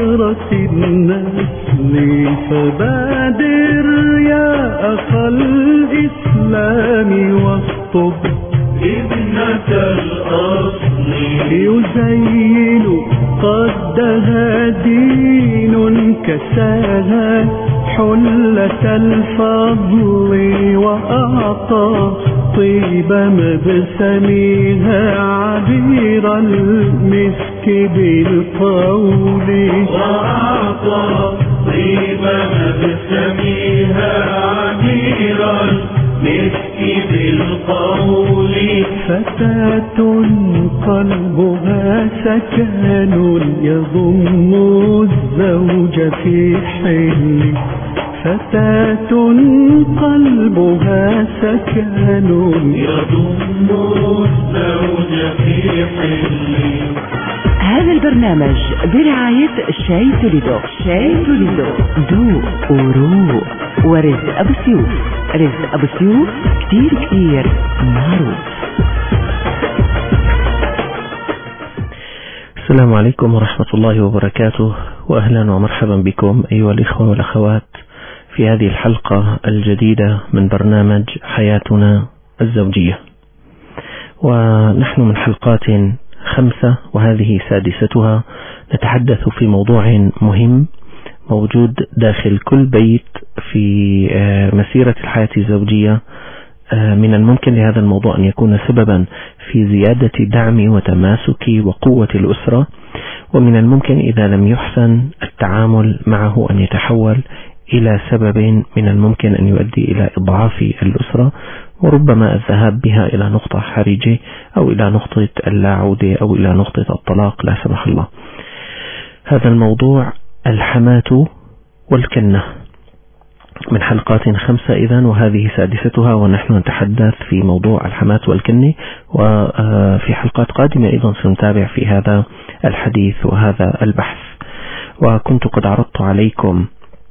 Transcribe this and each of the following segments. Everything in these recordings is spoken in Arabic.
حضرة النسل فبادر يا أخا الإسلام واخطب ابنة الأصل يزين قدها دين كساها حلة الفضل وأعطى طيب مبسمها عبير المسك بالقول وأعطى طيب مبسمها عبير المسك بالقول فتاة قلبها سكن يضم الزوج في حل فتاة قلبها سكن يضم الزوج في حل. هذا البرنامج برعاية شاي توليدو. شاي توليدو ذوق وروق ورزق أبو سيوف. رزق أبو سيوف كتير كتير معروف. السلام عليكم ورحمة الله وبركاته، وأهلا ومرحبا بكم أيها الإخوة والأخوات في هذه الحلقة الجديدة من برنامج حياتنا الزوجية. ونحن من حلقات 5 وهذه سادستها نتحدث في موضوع مهم موجود داخل كل بيت في مسيرة الحياة الزوجية. من الممكن لهذا الموضوع أن يكون سببا في زيادة دعم وتماسك وقوة الأسرة، ومن الممكن إذا لم يحسن التعامل معه أن يتحول إلى سبب من الممكن أن يؤدي إلى إضعاف الأسرة، وربما الذهاب بها إلى نقطة حرجة أو إلى نقطة اللا عودة أو إلى نقطة الطلاق لا سمح الله. هذا الموضوع الحماة والكنة من حلقات 5 إذن، وهذه سادستها، ونحن نتحدث في موضوع الحماة والكنة، وفي حلقات قادمة أيضا سنتابع في هذا الحديث وهذا البحث. وكنت قد عرضت عليكم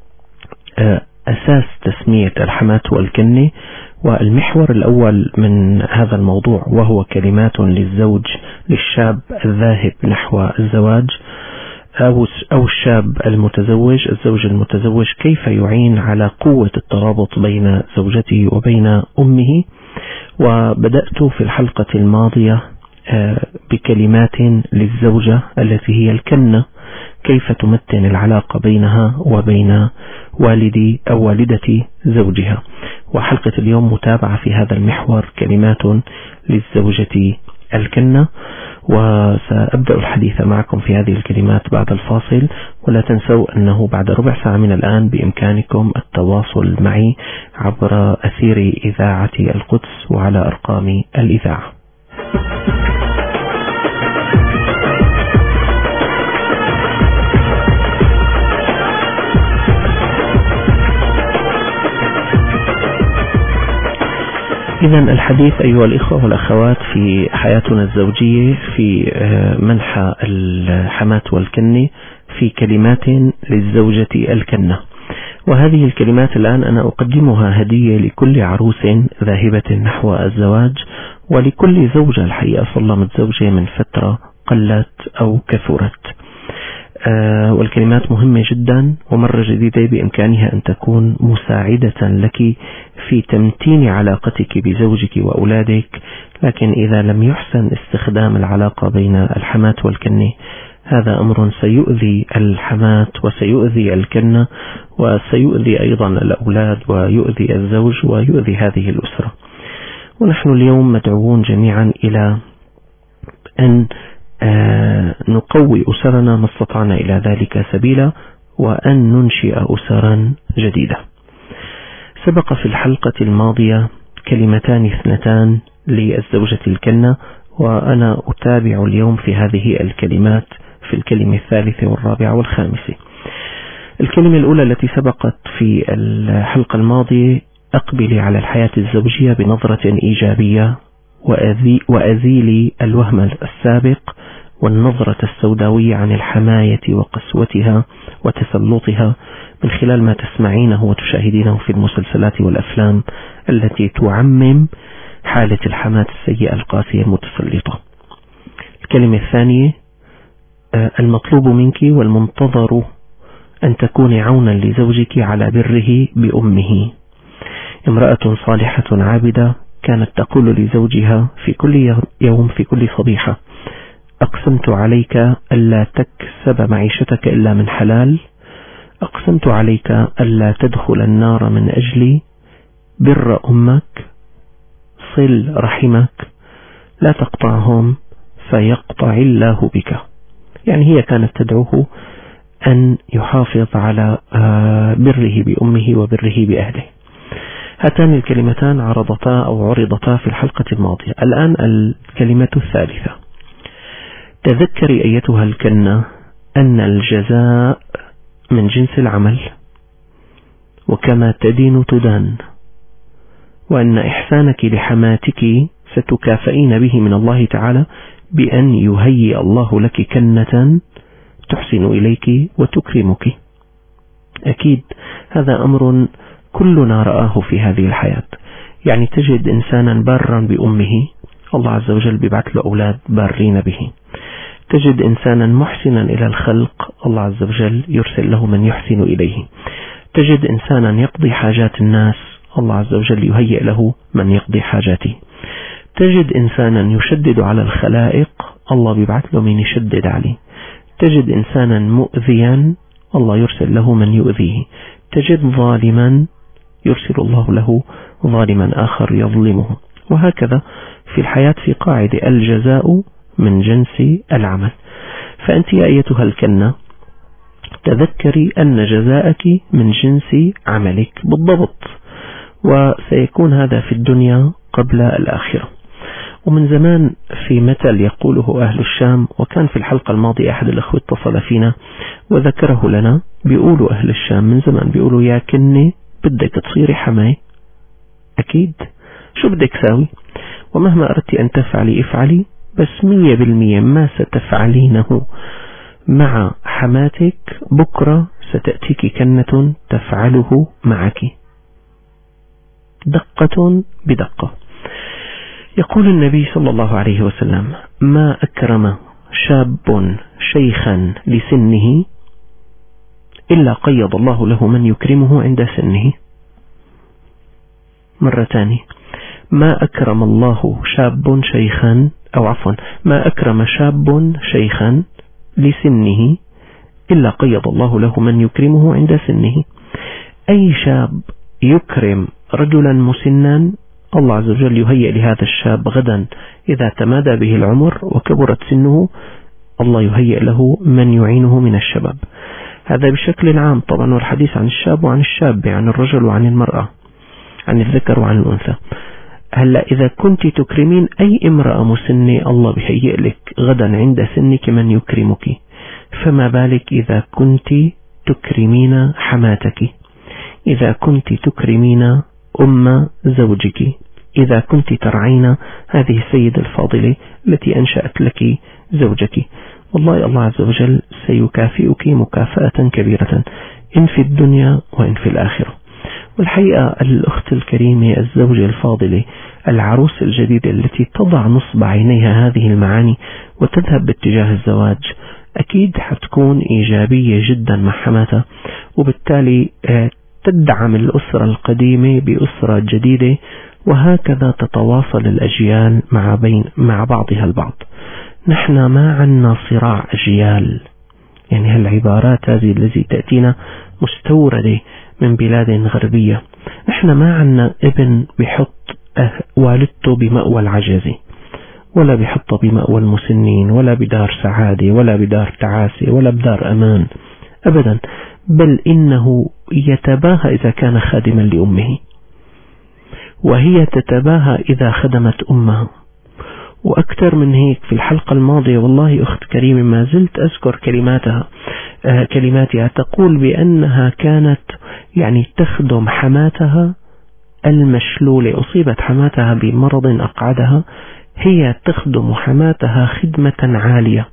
أساس تسمية الحماة والكنة، والمحور الأول من هذا الموضوع وهو كلمات للزوج للشاب الذاهب نحو الزواج أو الشاب المتزوج، الزوج المتزوج، كيف يعين على قوة الترابط بين زوجته وبين أمه. وبدأت في الحلقة الماضية بكلمات للزوجة التي هي الكنة، كيف تمتن العلاقة بينها وبين والدي أو والدة زوجها. وحلقة اليوم متابعة في هذا المحور، كلمات للزوجة الكنة، وسأبدأ الحديث معكم في هذه الكلمات بعد الفاصل. ولا تنسوا أنه بعد ربع ساعة من الآن بإمكانكم التواصل معي عبر أثير إذاعة القدس وعلى أرقام الإذاعة. إذن الحديث أيها الإخوة والأخوات في حياتنا الزوجية في منحى الحماة والكنة في كلمات للزوجة الكنة. وهذه الكلمات الآن أنا أقدمها هدية لكل عروس ذاهبة نحو الزواج، ولكل زوجة الحقيقة صلمت زوجة من فترة قلت أو كثرت. والكلمات مهمة جدا، ومرة جديدة بإمكانها أن تكون مساعدة لك في تمتين علاقتك بزوجك وأولادك. لكن إذا لم يحسن استخدام العلاقة بين الحماة والكنة، هذا أمر سيؤذي الحماة وسيؤذي الكنة وسيؤذي أيضا الأولاد ويؤذي الزوج ويؤذي هذه الأسرة. ونحن اليوم مدعوون جميعا إلى أن نقوي أسرنا ما استطعنا إلى ذلك سبيلا، وأن ننشئ أسرا جديدة. سبق في الحلقة الماضية كلمتان 2 للزوجة الكنة، وأنا أتابع اليوم في هذه الكلمات في الكلمة 3 و4 و5. الكلمة الأولى التي سبقت في الحلقة الماضية: أقبلي على الحياة الزوجية بنظرة إيجابية وأزيلي الوهم السابق والنظرة السوداوية عن الحماية وقسوتها وتسلطها من خلال ما تسمعينه وتشاهدينه في المسلسلات والأفلام التي تعمم حالة الحماة السيئة القاسية المتسلطة. الكلمة الثانية: المطلوب منك والمنتظر أن تكوني عونا لزوجك على بره بأمه. امرأة صالحة عابدة كانت تقول لزوجها في كل يوم في كل صبيحة: أقسمت عليك ألا تكسب معيشتك إلا من حلال، أقسمت عليك ألا تدخل النار من أجلي، بر أمك، صل رحمك، لا تقطعهم فيقطع الله بك. يعني هي كانت تدعوه أن يحافظ على بره بأمه وبره بأهله. هاتان الكلمتان عرضتا في الحلقة الماضية. الآن الكلمة الثالثة: تذكري أيتها الكنة أن الجزاء من جنس العمل، وكما تدين تدان، وأن إحسانك لحماتك ستكافئين به من الله تعالى بأن يهيئ الله لك كنة تحسن إليك وتكرمك. أكيد هذا أمر كلنا رآه في هذه الحياة. يعني تجد إنسانا بارا بأمه، الله عز وجل بيبعث له أولاد بارين به. تجد إنسانا محسنا إلى الخلق، الله عز وجل يرسل له من يحسن إليه. تجد إنسانا يقضي حاجات الناس، الله عز وجل يهيئ له من يقضي حاجاته. تجد إنسانا يشدد على الخلائق، الله بيبعث له من يشدد عليه. تجد إنسانا مؤذيا، الله يرسل له من يؤذيه. تجد ظالما، يرسل الله له ظالما آخر يظلمه. وهكذا في الحياة في قاعدة: الجزاء من جنس العمل. فأنت يا أيتها الكنة تذكري أن جزاءك من جنس عملك بالضبط، وسيكون هذا في الدنيا قبل الآخرة. ومن زمان في مثل يقوله أهل الشام، وكان في الحلقة الماضية أحد الأخوة اتصل فينا وذكره لنا. بيقولوا أهل الشام من زمان، بيقولوا: يا كني بدك تصيري حماي، أكيد شو بدك ساوي، ومهما أردت أن تفعلي افعلي، بس 100% ما ستفعلينه مع حماتك بكرة ستأتيك كنة تفعله معك، دقة بدقة. يقول النبي صلى الله عليه وسلم: ما أكرم شاب شيخا لسنه إلا قيض الله له من يكرمه عند سنه. مرة ثانية: ما أكرم الله شاب شيخا، أو عفوا، ما أكرم شاب شيخا لسنه إلا قيض الله له من يكرمه عند سنه. أي شاب يكرم رجلا مسنا، الله عز وجل يهيئ لهذا الشاب غدا إذا تمادى به العمر وكبرت سنه، الله يهيئ له من يعينه من الشباب. هذا بشكل عام طبعا، والحديث عن الشاب وعن الشاب، عن الرجل وعن المرأة، عن الذكر وعن الأنثى. هلا إذا كنت تكرمين أي امرأة مسنة، الله بيهيئ لك غدا عند سنك من يكرمك، فما بالك إذا كنت تكرمين حماتك، إذا كنت تكرمين أم زوجك، إذا كنت ترعين هذه السيدة الفاضلة التي أنشأت لك زوجك. والله الله عز وجل سيكافئك مكافأة كبيرة، إن في الدنيا وإن في الآخرة. والحقيقة الأخت الكريمة، الزوجة الفاضلة، العروس الجديدة التي تضع نصب عينيها هذه المعاني وتذهب باتجاه الزواج، أكيد حتكون إيجابية جدا مع حماتها، وبالتالي تدعم الأسرة القديمة بأسرة جديدة، وهكذا تتواصل الأجيال مع بعضها البعض. نحن ما عنا صراع أجيال، يعني هالعبارات هذه التي تأتينا مستوردة من بلاد غربية. نحن ما عنا ابن بيحط والدته بمأوى العجزة، ولا بيحطه بمأوى المسنين، ولا بدار سعادة، ولا بدار تعاسة، ولا بدار أمان أبدا، بل إنه يتباهى إذا كان خادما لأمه، وهي تتباهى إذا خدمت أمها. وأكثر من هيك، في الحلقة الماضية والله أخت كريمة ما زلت أذكر كلماتها تقول بأنها كانت يعني تخدم حماتها المشلولة، أصيبت حماتها بمرض أقعدها، هي تخدم حماتها خدمة عالية،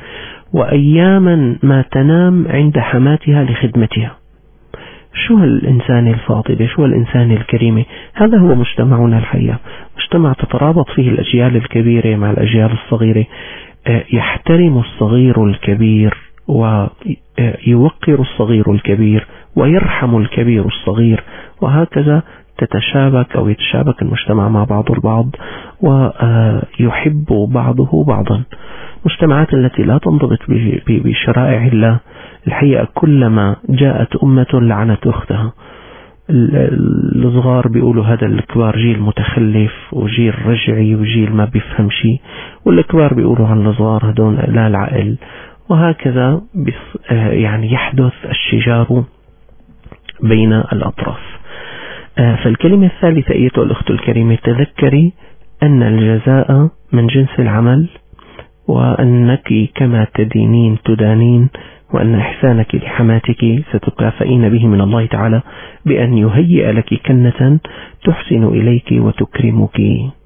وأياما ما تنام عند حماتها لخدمتها. شو هالإنسان الفاضل، شو هالإنسان الكريم. هذا هو مجتمعنا الحقيقة، مجتمع تترابط فيه الأجيال الكبيرة مع الأجيال الصغيرة. يحترم الصغير الكبير ويوقر الصغير الكبير ويرحم الكبير الصغير، وهكذا تتشابك أو يتشابك المجتمع مع بعض البعض ويحب بعضه بعضا. المجتمعات التي لا تنضبط بشرائع الله الحقيقة كلما جاءت أمة لعنت أختها. الصغار بيقولوا هذا الكبار جيل متخلف وجيل رجعي وجيل ما بيفهم شيء، والكبار بيقولوا عن الصغار هدول لا العقل، وهكذا يعني يحدث الشجار بين الأطراف. فالكلمة الثالثة أيتها الأخت الكريمة، تذكري أن الجزاء من جنس العمل، وأنك كما تدينين تدانين، وأن إحسانك لحماتك ستكافئين به من الله تعالى بأن يهيئ لك كنة تحسن إليك وتكرمك.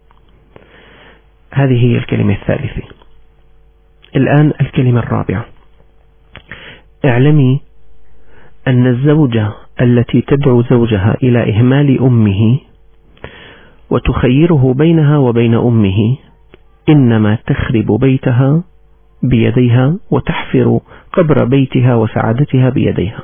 هذه هي الكلمة الثالثة. الآن الكلمة الرابعة، اعلمي أن الزوجة التي تدعو زوجها إلى إهمال أمه وتخيره بينها وبين أمه إنما تخرب بيتها بيديها وتحفر قبر بيتها وسعادتها بيديها.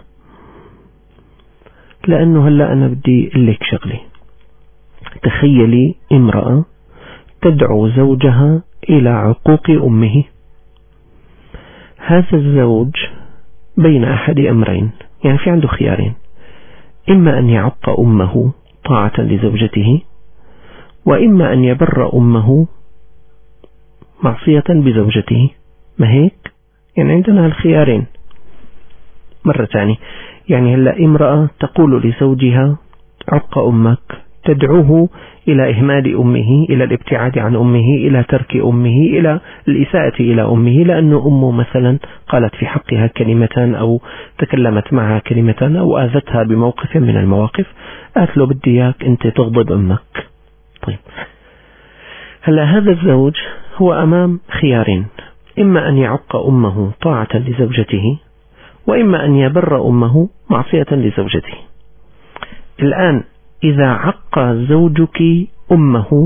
لأنه هلأ أنا بدي لك شغلي، تخيلي امرأة تدعو زوجها إلى عقوق أمه. هذا الزوج بين أحد أمرين، يعني في عنده خيارين، إما أن يعق أمه طاعة لزوجته، وإما أن يبر أمه معصية بزوجته. ما هيك؟ يعني عندنا الخيارين. مرة ثانية، يعني هلا امرأة تقول لزوجها عق أمك، تدعوه إلى إهمال أمه، إلى الابتعاد عن أمه، إلى ترك أمه، إلى الإساءة إلى أمه، لأن أمه مثلا قالت في حقها كلمة أو تكلمت معها كلمة أو آذتها بموقف من المواقف، قالت له بدي إياك أنت تغضب أمك. طيب هلا هذا الزوج هو أمام خيارين، إما أن يعق أمه طاعة لزوجته، وإما أن يبر أمه معصية لزوجته. الآن إذا عق زوجك أمه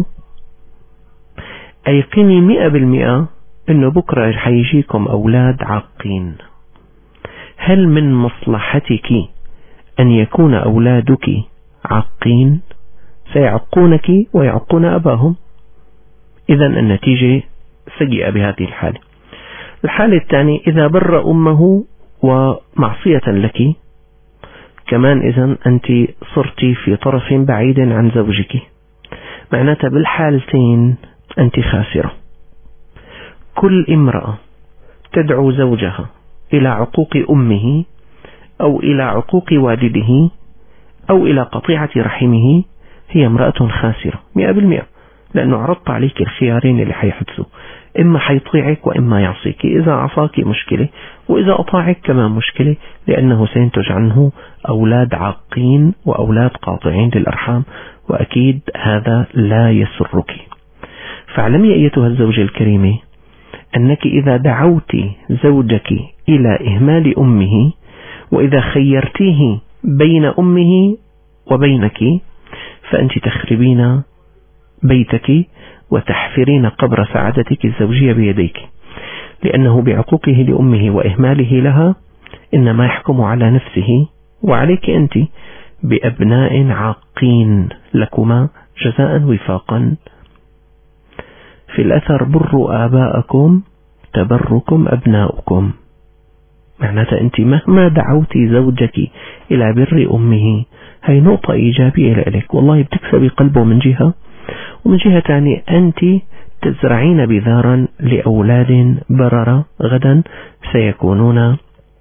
أيقني 100% أنه بكرة حيجيكم أولاد عاقين. هل من مصلحتك أن يكون أولادك عاقين؟ سيعقونك ويعقون أباهم. إذن النتيجة سيئة بهذه الحالة. الحالة الثانية، إذا بر أمه ومعصية لك كمان، إذن أنت صرتي في طرف بعيد عن زوجك، معناتها بالحالتين أنت خاسرة. كل امرأة تدعو زوجها إلى عقوق أمه أو إلى عقوق والده أو إلى قطيعة رحمه هي امرأة خاسرة 100%، لأنه عرضت عليك الخيارين اللي حيحدثوا، إما حيطيعك وإما يعصيك. إذا عصاك مشكلة، وإذا أطاعك كمان مشكلة، لأنه سينتج عنه أولاد عاقين وأولاد قاطعين للأرحام، وأكيد هذا لا يسرك. فاعلمي أيتها الزوجة الكريمة أنك إذا دعوت زوجك إلى إهمال أمه، وإذا خيرتيه بين أمه وبينك، فأنت تخربين بيتك وتحفرين قبر سعادتك الزوجية بيديك، لأنه بعقوقه لأمه وإهماله لها إنما يحكم على نفسه وعليك أنت بأبناء عاقين لكما جزاء وفاقا. في الأثر بروا آباءكم تبركم أبناؤكم. معناتها أنت مهما دعوتي زوجك إلى بر أمه، هي نقطة إيجابية لك، والله بتكسبي قلبه من جهة، ومن جهة ثانية أنت تزرعين بذارا لأولاد بررة غدا سيكونون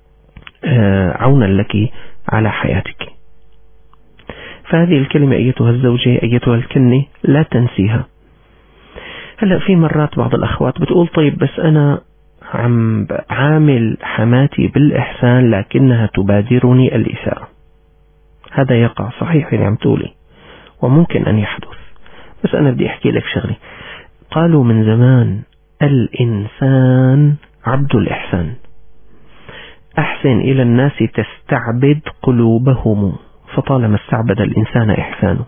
عونا لك على حياتك. فهذه الكلمة أيتها الزوجة، أيتها الكنة، لا تنسيها. هلأ في مرات بعض الأخوات بتقول طيب بس أنا عم عامل حماتي بالإحسان لكنها تبادرني الإساءة. هذا يقع صحيح اللي عم تقولي، وممكن أن يحدث، بس أنا بدي أحكي لك شغلي. قالوا من زمان الإنسان عبد الإحسان، أحسن إلى الناس تستعبد قلوبهم، فطالما استعبد الإنسان إحسانه.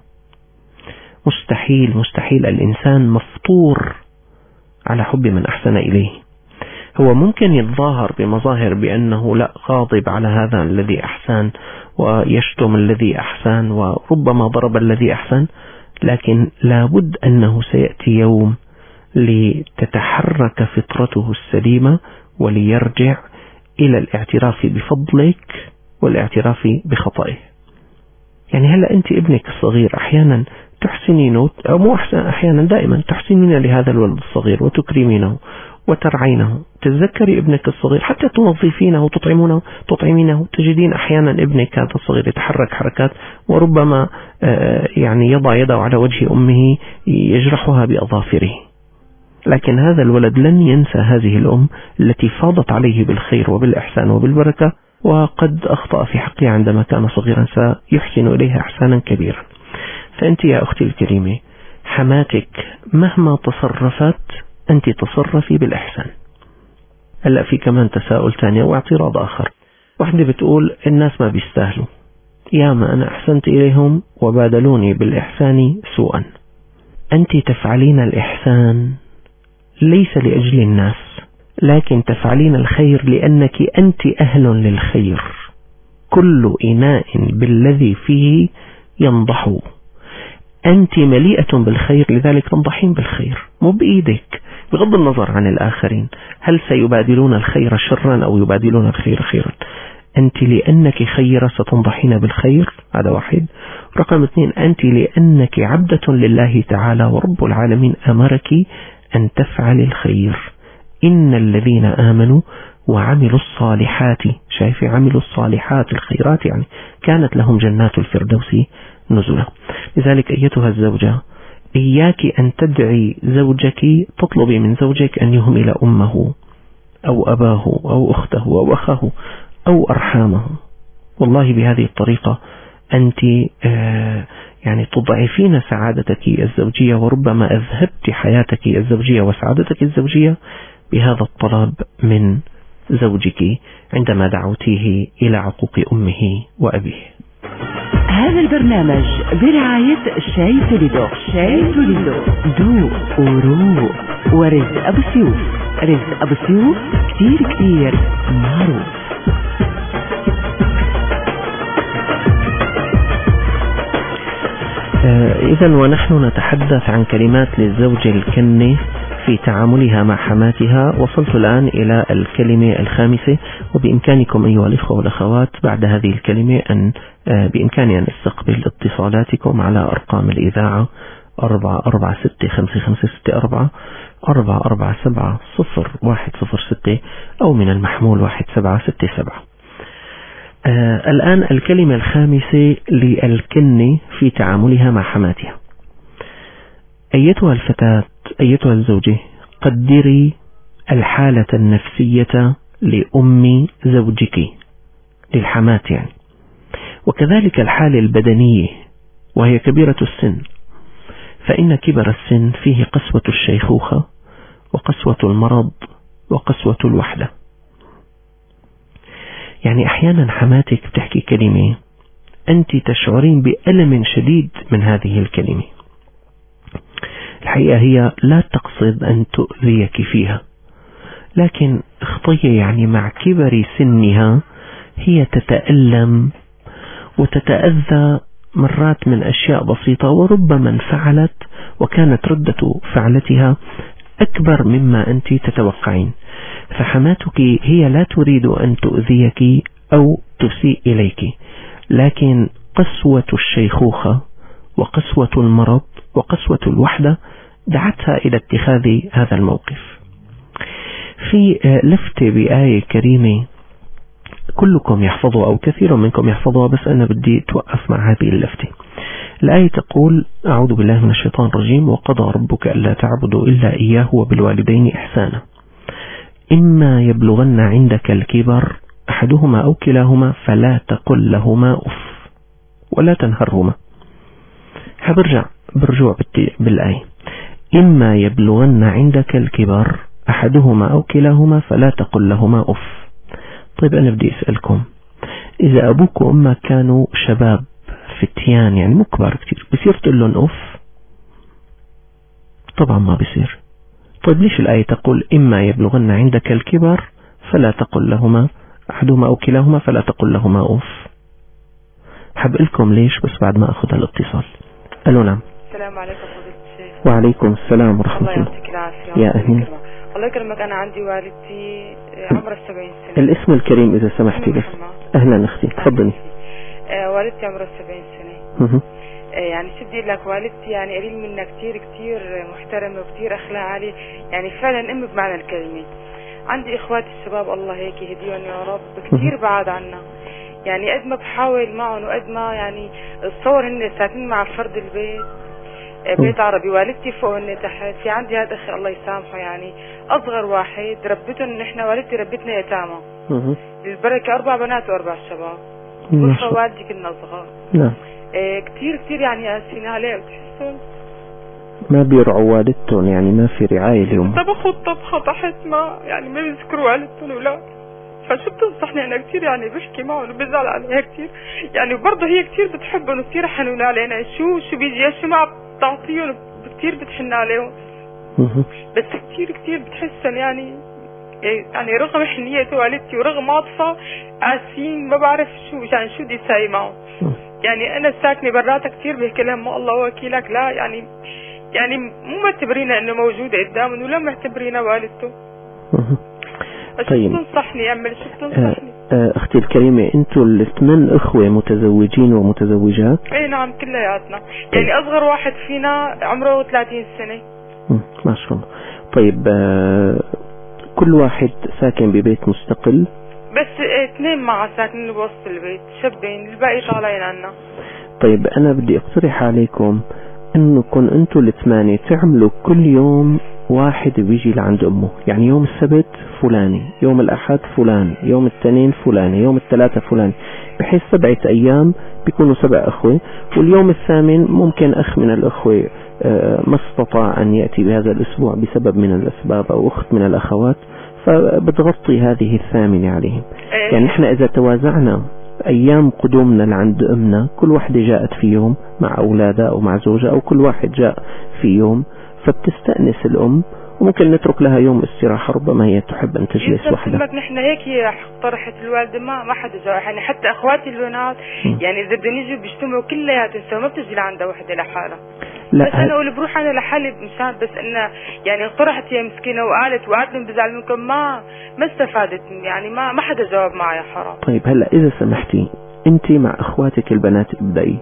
مستحيل الإنسان مفطور على حب من أحسن إليه. هو ممكن يتظاهر بمظاهر بأنه لا غاضب على هذا الذي أحسن ويشتم الذي أحسن وربما ضرب الذي أحسن، لكن لابد أنه سيأتي يوم لتتحرك فطرته السليمة وليرجع إلى الاعتراف بفضلك والاعتراف بخطئه. يعني هلأ أنت ابنك الصغير أحيانا تحسنينه، أو مو أحيانا دائما تحسنين لهذا الولد الصغير وتكرمينه وترعينه. تتذكري ابنك الصغير حتى تنظفينه وتطعمينه، تجدين أحيانا ابنك هذا الصغير يتحرك حركات وربما يعني يضع يده على وجه أمه يجرحها بأظافره، لكن هذا الولد لن ينسى هذه الأم التي فاضت عليه بالخير وبالإحسان وبالبركة، وقد أخطأ في حقها عندما كان صغيرا سيحسن إليها إحسانا كبيرا. فأنت يا أختي الكريمة حماتك مهما تصرفت أنت تصرفي بالإحسان. هلأ في كمان تساؤل ثاني واعتراض آخر، واحدة بتقول الناس ما بيستاهلوا، ياما أنا أحسنت إليهم وبادلوني بالإحسان سوءا. أنت تفعلين الإحسان ليس لأجل الناس، لكن تفعلين الخير لأنك أنت أهل للخير. كل إناء بالذي فيه ينضح، أنت مليئة بالخير لذلك تنضحين بالخير، مو بإيدك بغض النظر عن الآخرين هل سيبادلون الخير شرا أو يبادلون الخير خيرا. أنت لأنك خيرة ستنضحين بالخير، هذا واحد. رقم 2، أنت لأنك عبدة لله تعالى ورب العالمين أمرك أن تفعل الخير. إن الذين آمنوا وعملوا الصالحات، شايف عملوا الصالحات الخيرات يعني كانت لهم جنات الفردوس نزلا. لذلك أيتها الزوجة إياك أن تدعي زوجك، تطلبي من زوجك أن يهمل أمه أو أباه أو أخته أو أخاه أو أرحامه. والله بهذه الطريقة أنت يعني تضعفين سعادتك الزوجية، وربما أذهبت حياتك الزوجية وسعادتك الزوجية بهذا الطلب من زوجك عندما دعوتيه إلى عقوق أمه وأبيه. هذا البرنامج برعاية شاي توليدو. شاي توليدو ذوق وروق، ورزق أبو سيوف. رزق أبو سيوف كتير معروف. إذن ونحن نتحدث عن كلمات للزوجة الكنة في تعاملها مع حماتها، وصلت الآن إلى الكلمة الخامسة. وبإمكانكم أيها الإخوة والأخوات بعد هذه الكلمة أن بإمكاني أن استقبل اتصالاتكم على أرقام الإذاعة 4465564 4470106 أو من المحمول 1767. الآن الكلمة الخامسة للكنة في تعاملها مع حماتها. أيتها الفتاة، أيتها الزوجة، قدري الحالة النفسية لأم زوجك، للحمات يعني، وكذلك الحالة البدنية وهي كبيرة السن، فإن كبر السن فيه قسوة الشيخوخة وقسوة المرض وقسوة الوحدة. يعني أحيانا حماتك بتحكي كلمة أنت تشعرين بألم شديد من هذه الكلمة، الحقيقة هي لا تقصد أن تؤذيك فيها، لكن اخطي يعني مع كبر سنها هي تتألم وتتأذى مرات من أشياء بسيطة، وربما انفعلت وكانت ردة فعلتها أكبر مما أنت تتوقعين. فحماتك هي لا تريد أن تؤذيك أو تسيء إليك، لكن قسوة الشيخوخة وقسوة المرض وقسوة الوحدة دعتها إلى اتخاذ هذا الموقف. في لفتة بآية كريمة كلكم يحفظها أو كثير منكم يحفظها، بس أنا بدي توقف مع هذه اللفتة. الآية تقول: أعوذ بالله من الشيطان الرجيم: وقضى ربك ألا تعبدوا إلا إياه وبالوالدين إحسانا إما يبلغن عندك الكبر أحدهما أو كلاهما فلا تقل لهما أف ولا تنهرهما. برجوع بالآية: إما يبلغن عندك الكبر أحدهما أو كلاهما فلا تقل لهما أف. طيب أنا بدي أسألكم، إذا أبوك وأمك كانوا شباب فتيان يعني مو كبار كتير، بصير تقول لهم أف؟ طبعا ما بصير. طيب ليش الآية تقول إما يبلغن عندك الكبر فلا تقل لهما أحدهما أو كلاهما فلا تقل لهما أوف؟ حب لكم ليش بس بعد ما أخذ الاتصال. ألو نعم. السلام عليكم فضيلة الشيخ. وعليكم السلام ورحمة الله. الله يعطيك العافية. يا أهلا. الله يكرمك. أنا عندي والدتي عمرها 70 سنة. الاسم الكريم إذا سمحتي بس. أهلا أختي تفضلي. والدتي عمرها 70 سنة. يعني شو بدي لك، والدتي يعني قليل منها كتير محترمة وكتير أخلاق عالية، يعني فعلا أم بمعنى الكلمة. عندي إخواتي الشباب الله هيك يهديهم يا رب كتير بعاد عنا، يعني قد ما بحاول معهم وقد ما يعني الصور هن ساكنين مع فرد البيت بيت عربي، والدتي فوق هن تحت. في عندي هذا أخي الله يسامحه يعني أصغر واحد ربتهم نحن، والدتي ربتنا يتامى للبركة 4 بنات و4 شباب، والخوالدي كنا صغار. نعم. كتير يعني آسفين عليه. بتحسوا ما بيرعوا والدتهم، يعني ما في رعاية اليوم. طبخوا الطبخة تحت ما يعني ما بيذكروا والدتهم ولا. فشو بتنصحني؟ أنا كتير يعني بحكي معهم وبزعل عليها كتير، يعني برضه هي كتير بتحبهم وكتير حنون علينا. شو بيجي شو ما بتعطيهم كتير بتحن عليهم. بس كتير بتحسن يعني رغم حنية والدتي ورغم عطفة قاسين، ما بعرف شو بدي ساوي معهم. يعني أنا ساكنة براتا كتير بحكي لهم ما الله وكيلك، لا يعني مو معتبرينا إنه موجودة قدامهم ولا معتبرينا والدته. طيب. شو بتنصحني أعمل؟ شو بتنصحني؟ أختي الكريمة، أنتوا ال8 إخوة متزوجين ومتزوجات؟ إيه نعم كلياتنا. يعني أصغر واحد فينا عمره 30 سنة. ما شاء الله. طيب كل واحد ساكن ببيت مستقل؟ بس 2 معه ساكنين بوسط البيت، شابين، الباقي طالعين عنا. طيب أنا بدي أقترح عليكم إنكم أنتوا ال8 تعملوا كل يوم واحد بيجي لعند أمه، يعني يوم السبت فلاني، يوم الأحد فلان، يوم الاثنين فلاني، يوم الثلاثة فلاني، بحيث 7 أيام بيكونوا 7 أخوة، واليوم الثامن ممكن أخ من الأخوة ما استطاع أن يأتي بهذا الأسبوع بسبب من الأسباب أو أخت من الأخوات، فبتغطي هذه الثامنة عليهم. يعني احنا إذا توازعنا أيام قدومنا لعند أمنا، كل واحدة جاءت في يوم مع أولادها أو مع زوجها، أو كل واحد جاء في يوم، فبتستأنس الأم، وممكن نترك لها يوم استراحة، ربما هي تحب أن تجلس وحدها. نحن هيك طرحت الوالدة ما حدا جاء، يعني حتى أخواتي البنات يعني إذا بدهم يجوا بيجتمعوا كلياتهم، ما بتجي لعندها وحدة لحالها. بس أنا أقول بروح أنا لحالي مشان بس إنه يعني طرحت هي مسكينة وقالت لهم بزعل منكم، ما استفادت، يعني ما حدا جاوب معي. حرام. طيب هلا إذا سمحتي أنت مع أخواتك البنات ابدأي،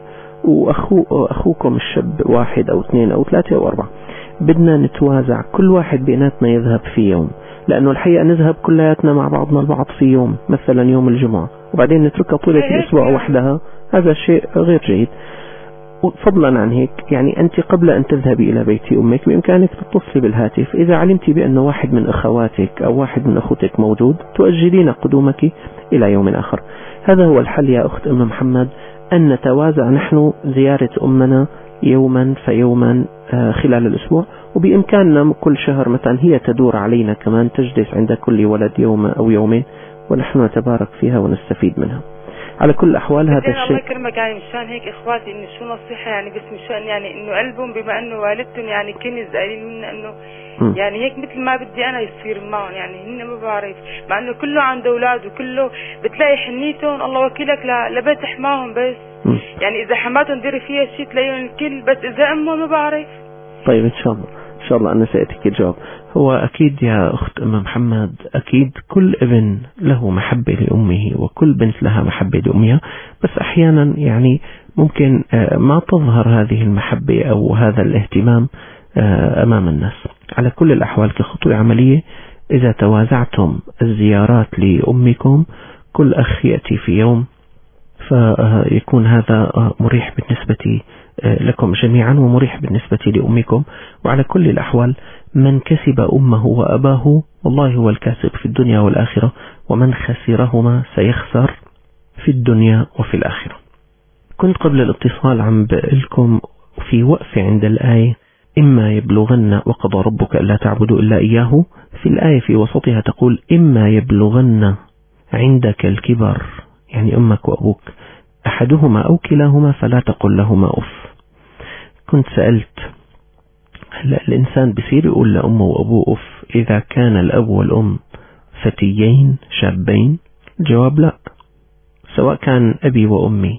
وأخوكم الشاب 1 أو 2 أو 3 أو 4، بدنا نتوازع كل واحد بيناتنا يذهب في يوم، لأنه الحقيقة نذهب كلياتنا مع بعضنا البعض في يوم، مثلا يوم الجمعة، وبعدين نتركها طولة الأسبوع وحدها، هذا شيء غير جيد. فضلا عن هيك، يعني أنت قبل أن تذهبي إلى بيت أمك بإمكانك تتصلي بالهاتف، إذا علمت بأن واحد من أخواتك أو واحد من أخوتك موجود تؤجلين قدومك إلى يوم آخر. هذا هو الحل يا أخت أم محمد، أن نتوازع نحن زيارة أمنا يوما فيوما خلال الأسبوع، وبإمكاننا كل شهر مثلا هي تدور علينا كمان، تجلس عند كل ولد يوم أو يومين، ونحن نتبارك فيها ونستفيد منها. على كل الأحوال هذا الشيء. الله يكرمك، يعني مشان هيك إخواتي إنه شو نصيحة، يعني بس مشان يعني إنه قلبهم بما إنه والدتهم يعني كنز قليل منا، إنه يعني هيك مثل ما بدي أنا يصير معهم، يعني هن ما بعرف، مع إنه كله عنده أولاد وكله بتلاقي حنيتهم الله وكيلك لبيت حماهم بس. يعني إذا حماتهم ديري فيها شيء تلاقيهم الكل، بس إذا أمهم ما بعرف. طيب إن شاء الله أنا سأتيك الجواب. هو أكيد يا أخت أم محمد، أكيد كل ابن له محبة لأمه وكل بنت لها محبة لأمها، بس أحيانا يعني ممكن ما تظهر هذه المحبة أو هذا الاهتمام أمام الناس. على كل الأحوال كخطوة عملية، إذا توازعتم الزيارات لأمكم، كل أخ يأتي في يوم، فيكون هذا مريح بالنسبة لكم جميعا ومريح بالنسبة لأمكم. وعلى كل الأحوال من كسب أمه وأباه والله هو الكاسب في الدنيا والآخرة، ومن خسرهما سيخسر في الدنيا وفي الآخرة. كنت قبل الاتصال عم بقلكم في وقف عند الآية إما يبلغن وقضى ربك ألا تعبدوا إلا إياه، في الآية في وسطها تقول إما يبلغن عندك الكبر، يعني أمك وأبوك، أحدهما أو كلاهما فلا تقل لهما أف. كنت سألت هلا الإنسان بصير يقول لأمه وأبوه أف إذا كان الأب والأم فتيين شابين؟ الجواب لا. سواء كان أبي وأمي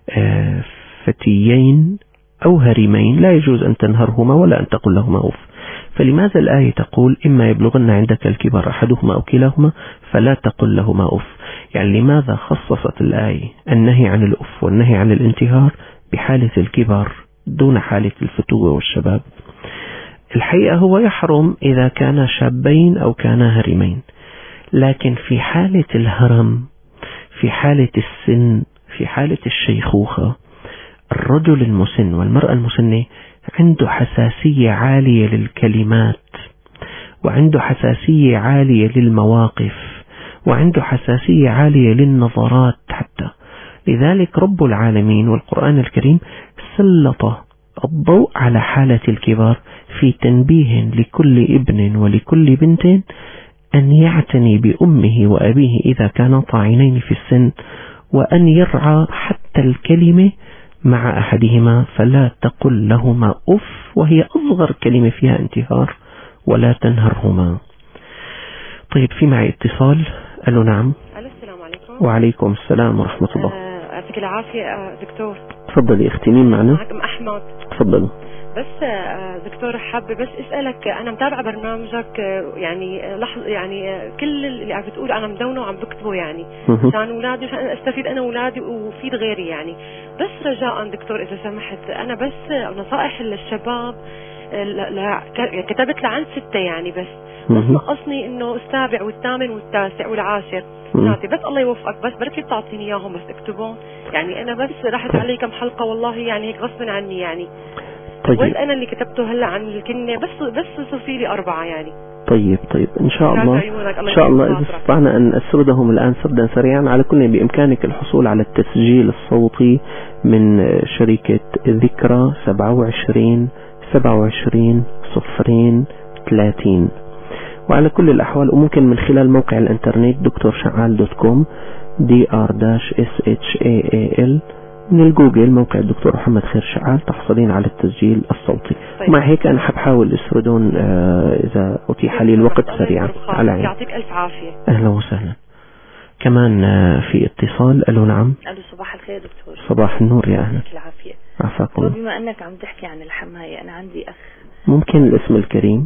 فتيين أو هرمين لا يجوز أن تنهرهما ولا أن تقول لهما أف. فلماذا الآية تقول إما يبلغن عندك الكبر أحدهما أو كلاهما فلا تقل لهما أف؟ يعني لماذا خصصت الآية النهي عن الأف والنهي عن الانتهار بحالة الكبر دون حالة الفتوة والشباب؟ الحقيقة هو يحرم إذا كان شابين أو كان هرمين، لكن في حالة الهرم، في حالة السن، في حالة الشيخوخة، الرجل المسن والمرأة المسنة عنده حساسية عالية للكلمات، وعنده حساسية عالية للمواقف، وعنده حساسية عالية للنظرات حتى. لذلك رب العالمين والقرآن الكريم سلط الضوء على حالة الكبار في تنبيه لكل ابن ولكل بنت أن يعتني بأمه وأبيه إذا كانا طاعنين في السن، وأن يرعى حتى الكلمة مع أحدهما فلا تقل لهما أف، وهي أصغر كلمة فيها انتهار، ولا تنهرهما. طيب في معي اتصال. ألو نعم. السلام عليكم. وعليكم السلام ورحمة الله. يعطيك العافية دكتور. تفضلي اختي، مين معنا؟ معكم أحمد. تفضلي. بس دكتور حابة بس اسألك، انا متابعة برنامجك يعني لحظة يعني كل اللي عم بتقول انا مدونه وعم بكتبه يعني عشان اولادي، عشان استفيد انا واولادي وفيد غيري يعني. بس رجاء دكتور اذا سمحت، انا بس نصائح للشباب كتبت لعند 6 يعني بس نقصني انه السابع والثامن والتاسع والعاشر ناتي، بس الله يوفقك، بس بركي تعطيني اياهم بس اكتبهم يعني. انا بس راحت علي كم حلقة والله يعني هيك غصبا عني يعني. طيب. وانا اللي كتبته هلا عن الكنة بس صفي لي 4 يعني. طيب إن شاء الله إذا استطعنا أن أسردهم الآن سردا سريعا. على كل بإمكانك الحصول على التسجيل الصوتي من شركة ذكرى 27 27 030، وعلى كل الأحوال وممكن من خلال موقع الإنترنت drshal.com dr-shaal من الجوجل موقع الدكتور محمد خير شعال تحصلين على التسجيل الصوتي. طيب. مع هيك أنا حبحاول أسردون إذا أتيح لي الوقت سريعا. يعطيك ألف عافية. أهلا وسهلا. كمان في اتصال. ألو نعم. ألو صباح الخير دكتور. صباح النور يا أهلا. العافية. عفاكم. بما أنك عم تحكي عن الحماية، أنا عندي أخ. ممكن الاسم الكريم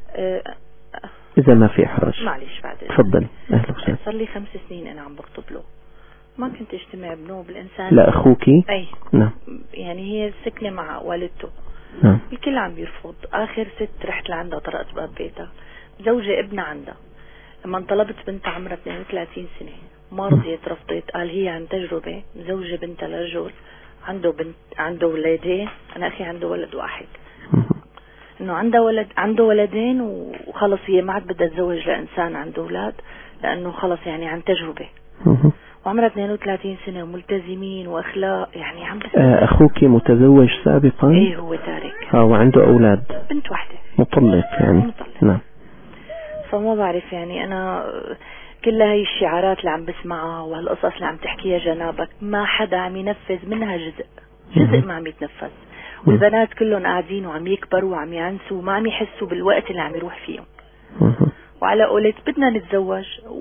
إذا ما في إحراج. معلش بعد. تفضلي. أهلا وسهلا. صار لي 5 سنين أنا عم بخطب له، ما كنت اجتمع بنوب الإنسان. لا أخوكي؟ أي نعم. يعني هي سكنة مع والدته. نعم. الكل عم بيرفض. آخر ست رحت لعندها طرقت باب بيتها، زوجة ابنها عندها. لما طلبت بنتها عمرها 32 سنة ما رضيت، رفضت. قال هي عن تجربة، زوجة بنتها لرجل عنده عنده ولدين. أنا أخي عنده ولد واحد، إنه عنده ولدين وخلص هي ما عاد بدها تتزوج لإنسان عنده أولاد، لأنه خلص يعني عن تجربة. وعمرها 32 سنة وملتزمين وأخلاق يعني عم بس. أخوك متزوج سابقا؟ إيه هو تارك. وعنده أولاد؟ بنت واحدة. مطلق يعني؟ مطلق. نعم. فما بعرف يعني أنا كل هاي الشعارات اللي عم بسمعها وهالقصص اللي عم تحكيها جنابك ما حدا عم ينفذ منها جزء ما عم يتنفذ، والبنات كلهم قاعدين وعم يكبروا وعم يعنسوا وما عم يحسوا بالوقت اللي عم يروح فيهم. وعلى قولت بدنا نتزوج،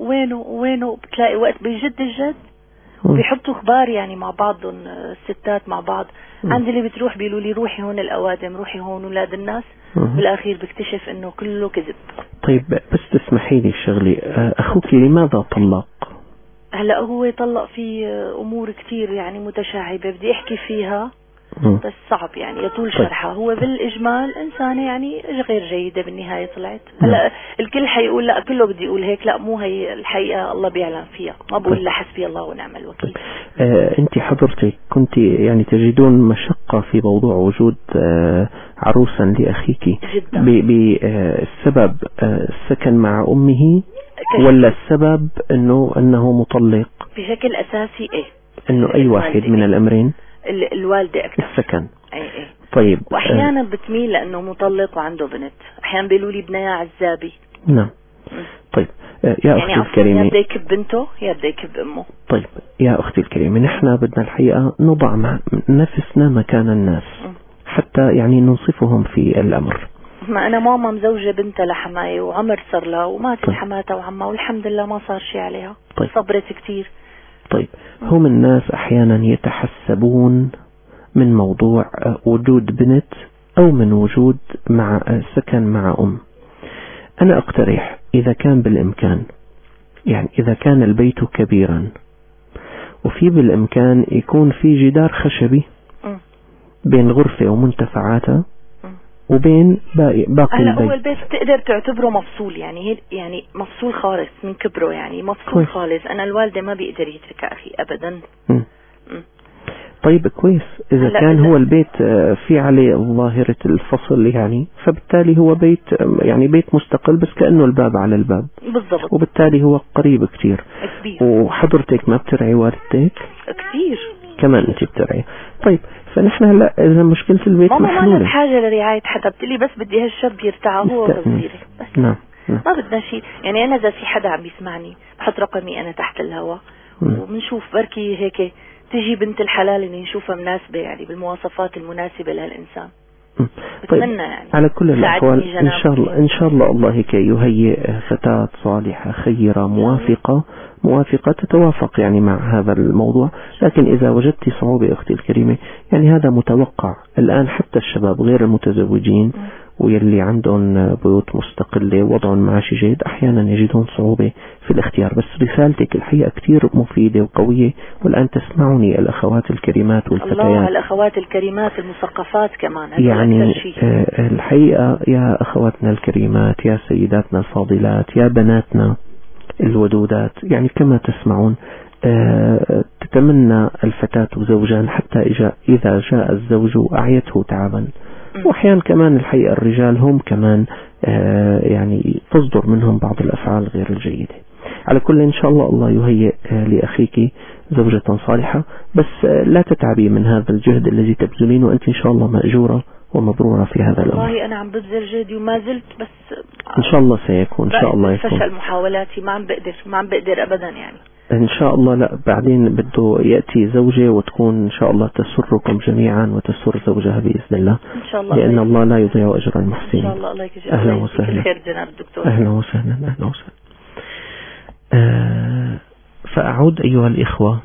وينه بتلاقي وقت بجد الجد وبيحطوا اخبار يعني مع بعضهم الستات مع بعض. عندي اللي بتروح بيقولوا لي روحي هون الأوادم، روحي هون أولاد الناس، بالأخير بكتشف إنه كله كذب. طيب بس تسمحي لي شغلي، أخوك لماذا طلق؟ هلا هو طلق في أمور كتير يعني متشعبة بدي أحكي فيها بس صعب يعني يطول شرحها. هو بالإجمال إنسانة يعني غير جيدة بالنهاية طلعت. هلا الكل حيقول لا، كله بدي يقول هيك، لا مو هي الحقيقة، الله بيعلم فيها، ما بقول لا حسبي الله ونعم الوكيل. أنت حضرتك كنت يعني تجدون مشقة في موضوع وجود عروسا لأخيك جدا بسبب السكن مع أمه ولا السبب أنه مطلق؟ بشكل أساسي إيه، أنه أي واحد من الأمرين؟ الوالدة أكثر. السكن. أي. طيب. وأحيانا بتميل لأنه مطلق وعنده بنت، أحيانا بيقولوا لي ابنها عزابي. نعم. طيب يا أختي يعني الكريمة، يا بده يكب بنته يا بده يكب أمه. طيب يا أختي الكريمة، نحن بدنا الحقيقة نضع نفسنا مكان الناس حتى يعني ننصفهم في الأمر. ما أنا ماما مزوجة بنتها لحماية وعمر صار لها وماتت حماتها وعمها والحمد لله ما صار شيء عليها. طيب. صبرت كتير. طيب هم الناس أحيانا يتحسبون من موضوع وجود بنت أو من وجود مع سكن مع أم. أنا أقترح إذا كان بالإمكان، يعني إذا كان البيت كبيرا وفي بالإمكان يكون في جدار خشبي بين غرفة ومنتفعاتها وبين باقي هلا البيت. هو البيت تقدر تعتبره مفصول، يعني مفصول خالص من كبره، يعني مفصول خالص. أنا الوالدة ما بيقدر يتركها أخي أبدا. طيب كويس، إذا كان هو البيت في عليه ظاهرة الفصل يعني، فبالتالي هو بيت يعني بيت مستقل بس كأنه الباب على الباب بالضبط، وبالتالي هو قريب كتير. وحضرتك ما بترعي والدتك؟ كتير كمان أنت بترعي. طيب فنحن هلا إذا مشكلة البيت ماما ما لها حاجة لرعاية حدا، بتقلي بس بدي هالشاب يرتاح هو وصغيري بس. نعم. ما بدنا شيء. يعني أنا إذا في حدا عم بيسمعني بحط رقمي أنا تحت الهواء وبنشوف بركي هيك تجي بنت الحلال اللي نشوفها مناسبة، يعني بالمواصفات المناسبة لهالإنسان. طيب يعني على كل الأحوال إن شاء الله هيك يهيئ فتاة صالحة خيرة موافقة تتوافق يعني مع هذا الموضوع. لكن إذا وجدت صعوبة أختي الكريمة، يعني هذا متوقع الآن، حتى الشباب غير المتزوجين ويلي عندهم بيوت مستقلة وضعهم معاشي جيد أحيانا يجدون صعوبة في الاختيار. بس رسالتك الحقيقة كتير مفيدة وقوية، والآن تسمعني الأخوات الكريمات والفتيات. الله، الأخوات الكريمات المثقفات كمان يعني الحقيقة يا أخواتنا الكريمات، يا سيداتنا الفاضلات، يا بناتنا الودودات، يعني كما تسمعون تتمنى الفتاة زوجان حتى إذا جاء الزوج أعيته تعبا. وأحيانا كمان الحقيقة الرجال هم كمان يعني تصدر منهم بعض الأفعال غير الجيدة. على كل إن شاء الله يهيئ لأخيك زوجة صالحة، بس لا تتعبي من هذا الجهد الذي تبذلين، وأنت إن شاء الله مأجورة ومبرورة في هذا الأمر. والله أنا عم ببذل جهدي وما زلت، بس إن شاء الله سيكون، إن شاء الله يكون. فشل محاولاتي، ما عم بقدر أبدا يعني. إن شاء الله لا، بعدين بده يأتي زوجة وتكون إن شاء الله تسركم جميعا وتسر زوجها بإذن الله، إن شاء الله، لأن الله لا يضيع أجر المحسنين. إن شاء الله. الله يجزيك أهلا وسهلا. خير جناب الدكتور. أهلا وسهلا. فأعود أيها الإخوة،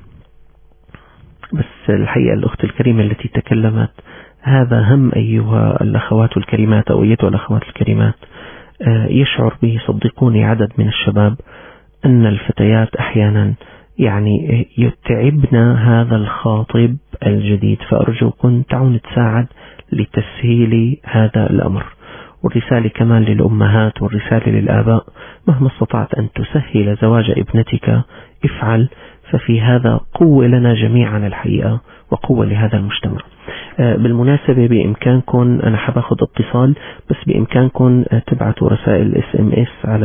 بس الحقيقة الأخت الكريمة التي تكلمت، هذا هم أيها الأخوات الكريمات أو أيتها الأخوات الكريمات، يشعر به صدقوني عدد من الشباب أن الفتيات أحيانا يعني يتعبنا هذا الخاطب الجديد، فأرجوكم تعون تساعد لتسهيل هذا الأمر. والرسالة كمان للأمهات والرسالة للآباء، مهما استطعت أن تسهل زواج ابنتك افعل، ففي هذا قوة لنا جميعا الحقيقة وقوة لهذا المجتمع. بالمناسبة بإمكانكم، أنا حباخد اتصال، بس بإمكانكم تبعتوا رسائل SMS على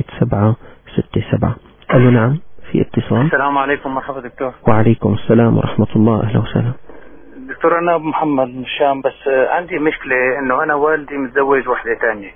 1767. ألو نعم، في اتصال. السلام عليكم، مرحبا دكتور. وعليكم السلام ورحمة الله، أهلا وسهلا دكتور. أنا أبو محمد من الشام، بس عندي مشكلة إنه أنا والدي متزوج وحدة تانية،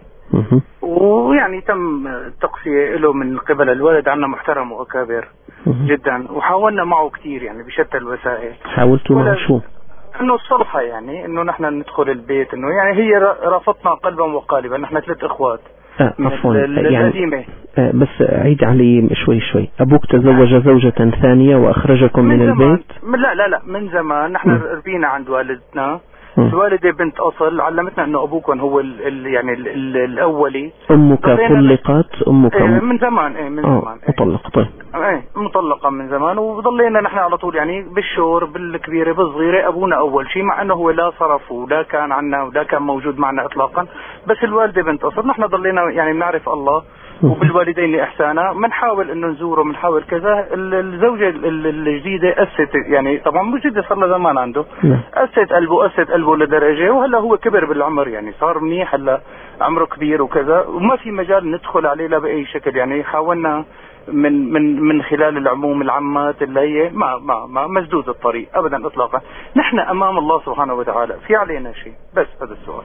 ويعني تم التقصية له من قبل الوالد، عنا محترم وأكابر جدا، وحاولنا معه كتير يعني بشتى الوسائل. حاولتوا معه شو؟ انه الصلحة، يعني انه نحن ندخل البيت، انه يعني هي رافضنا قلبا وقالبا، نحن 3 اخوات. عفوا يعني بس عيد علي شوي. أبوك تزوج زوجة ثانية وأخرجكم من البيت؟ لا من زمان. نحن ربينا عند والدتنا، الوالدة بنت أصل، علمتنا أنه أبوكم هو يعني الأولي. أمك طلقت؟ من زمان. من زمان مطلقة. طيب مطلقة من زمان، وضلينا نحن على طول يعني بالشور بالكبيرة بالصغيرة أبونا أول شيء، مع أنه هو لا صرف ولا كان عنا ولا كان موجود معنا إطلاقا، بس الوالدة بنت أصل. نحن ضلينا يعني بنعرف الله وبالوالدين إحسانا، بنحاول إنه نزوره، بنحاول كذا. الزوجة الجديدة أسست، يعني طبعا موجودة صار لها زمان عنده، أسست قلبه لدرجة، وهلا هو كبر بالعمر، يعني صار منيح، هلا عمره كبير وكذا، وما في مجال ندخل عليه لا بأي شكل. يعني حاولنا من خلال العموم العمات اللي هي ما مسدود الطريق أبدا إطلاقا. نحن أمام الله سبحانه وتعالى في علينا شيء، بس هذا السؤال.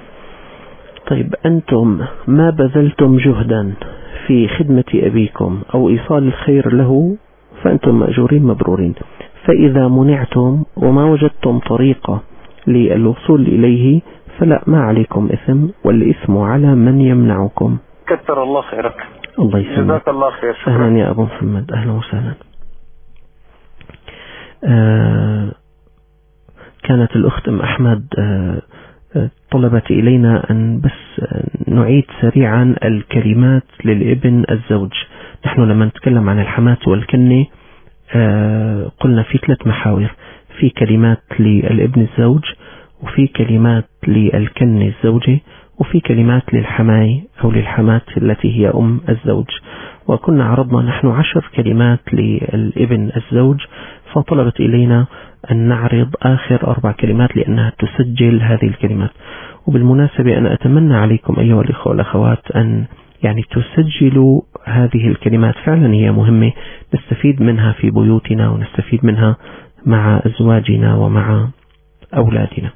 طيب أنتم ما بذلتم جهدا في خدمة أبيكم أو إيصال الخير له فأنتم مأجورين مبرورين. فإذا منعتم وما وجدتم طريقة للوصول إليه فلا، ما عليكم إثم، والإثم على من يمنعكم. كثر الله خيرك. الله يسلمك. جزاك الله خير. شكرا. أهلا يا أبو محمد، أهلا وسهلا. كانت الأخت أم أحمد طلبت إلينا أن بس نعيد سريعا الكلمات للابن الزوج. نحن لما نتكلم عن الحماة والكنة قلنا في 3 محاور: في كلمات للابن الزوج، وفي كلمات للكنة الزوجة، وفي كلمات للحماي أو للحماة التي هي أم الزوج. وكنا عرضنا نحن 10 كلمات للابن الزوج، فطلبت إلينا أن نعرض آخر 4 كلمات لأنها تسجل هذه الكلمات. وبالمناسبة أنا أتمنى عليكم أيها الإخوة والأخوات أن يعني تسجلوا هذه الكلمات، فعلا هي مهمة، نستفيد منها في بيوتنا ونستفيد منها مع أزواجنا ومع أولادنا.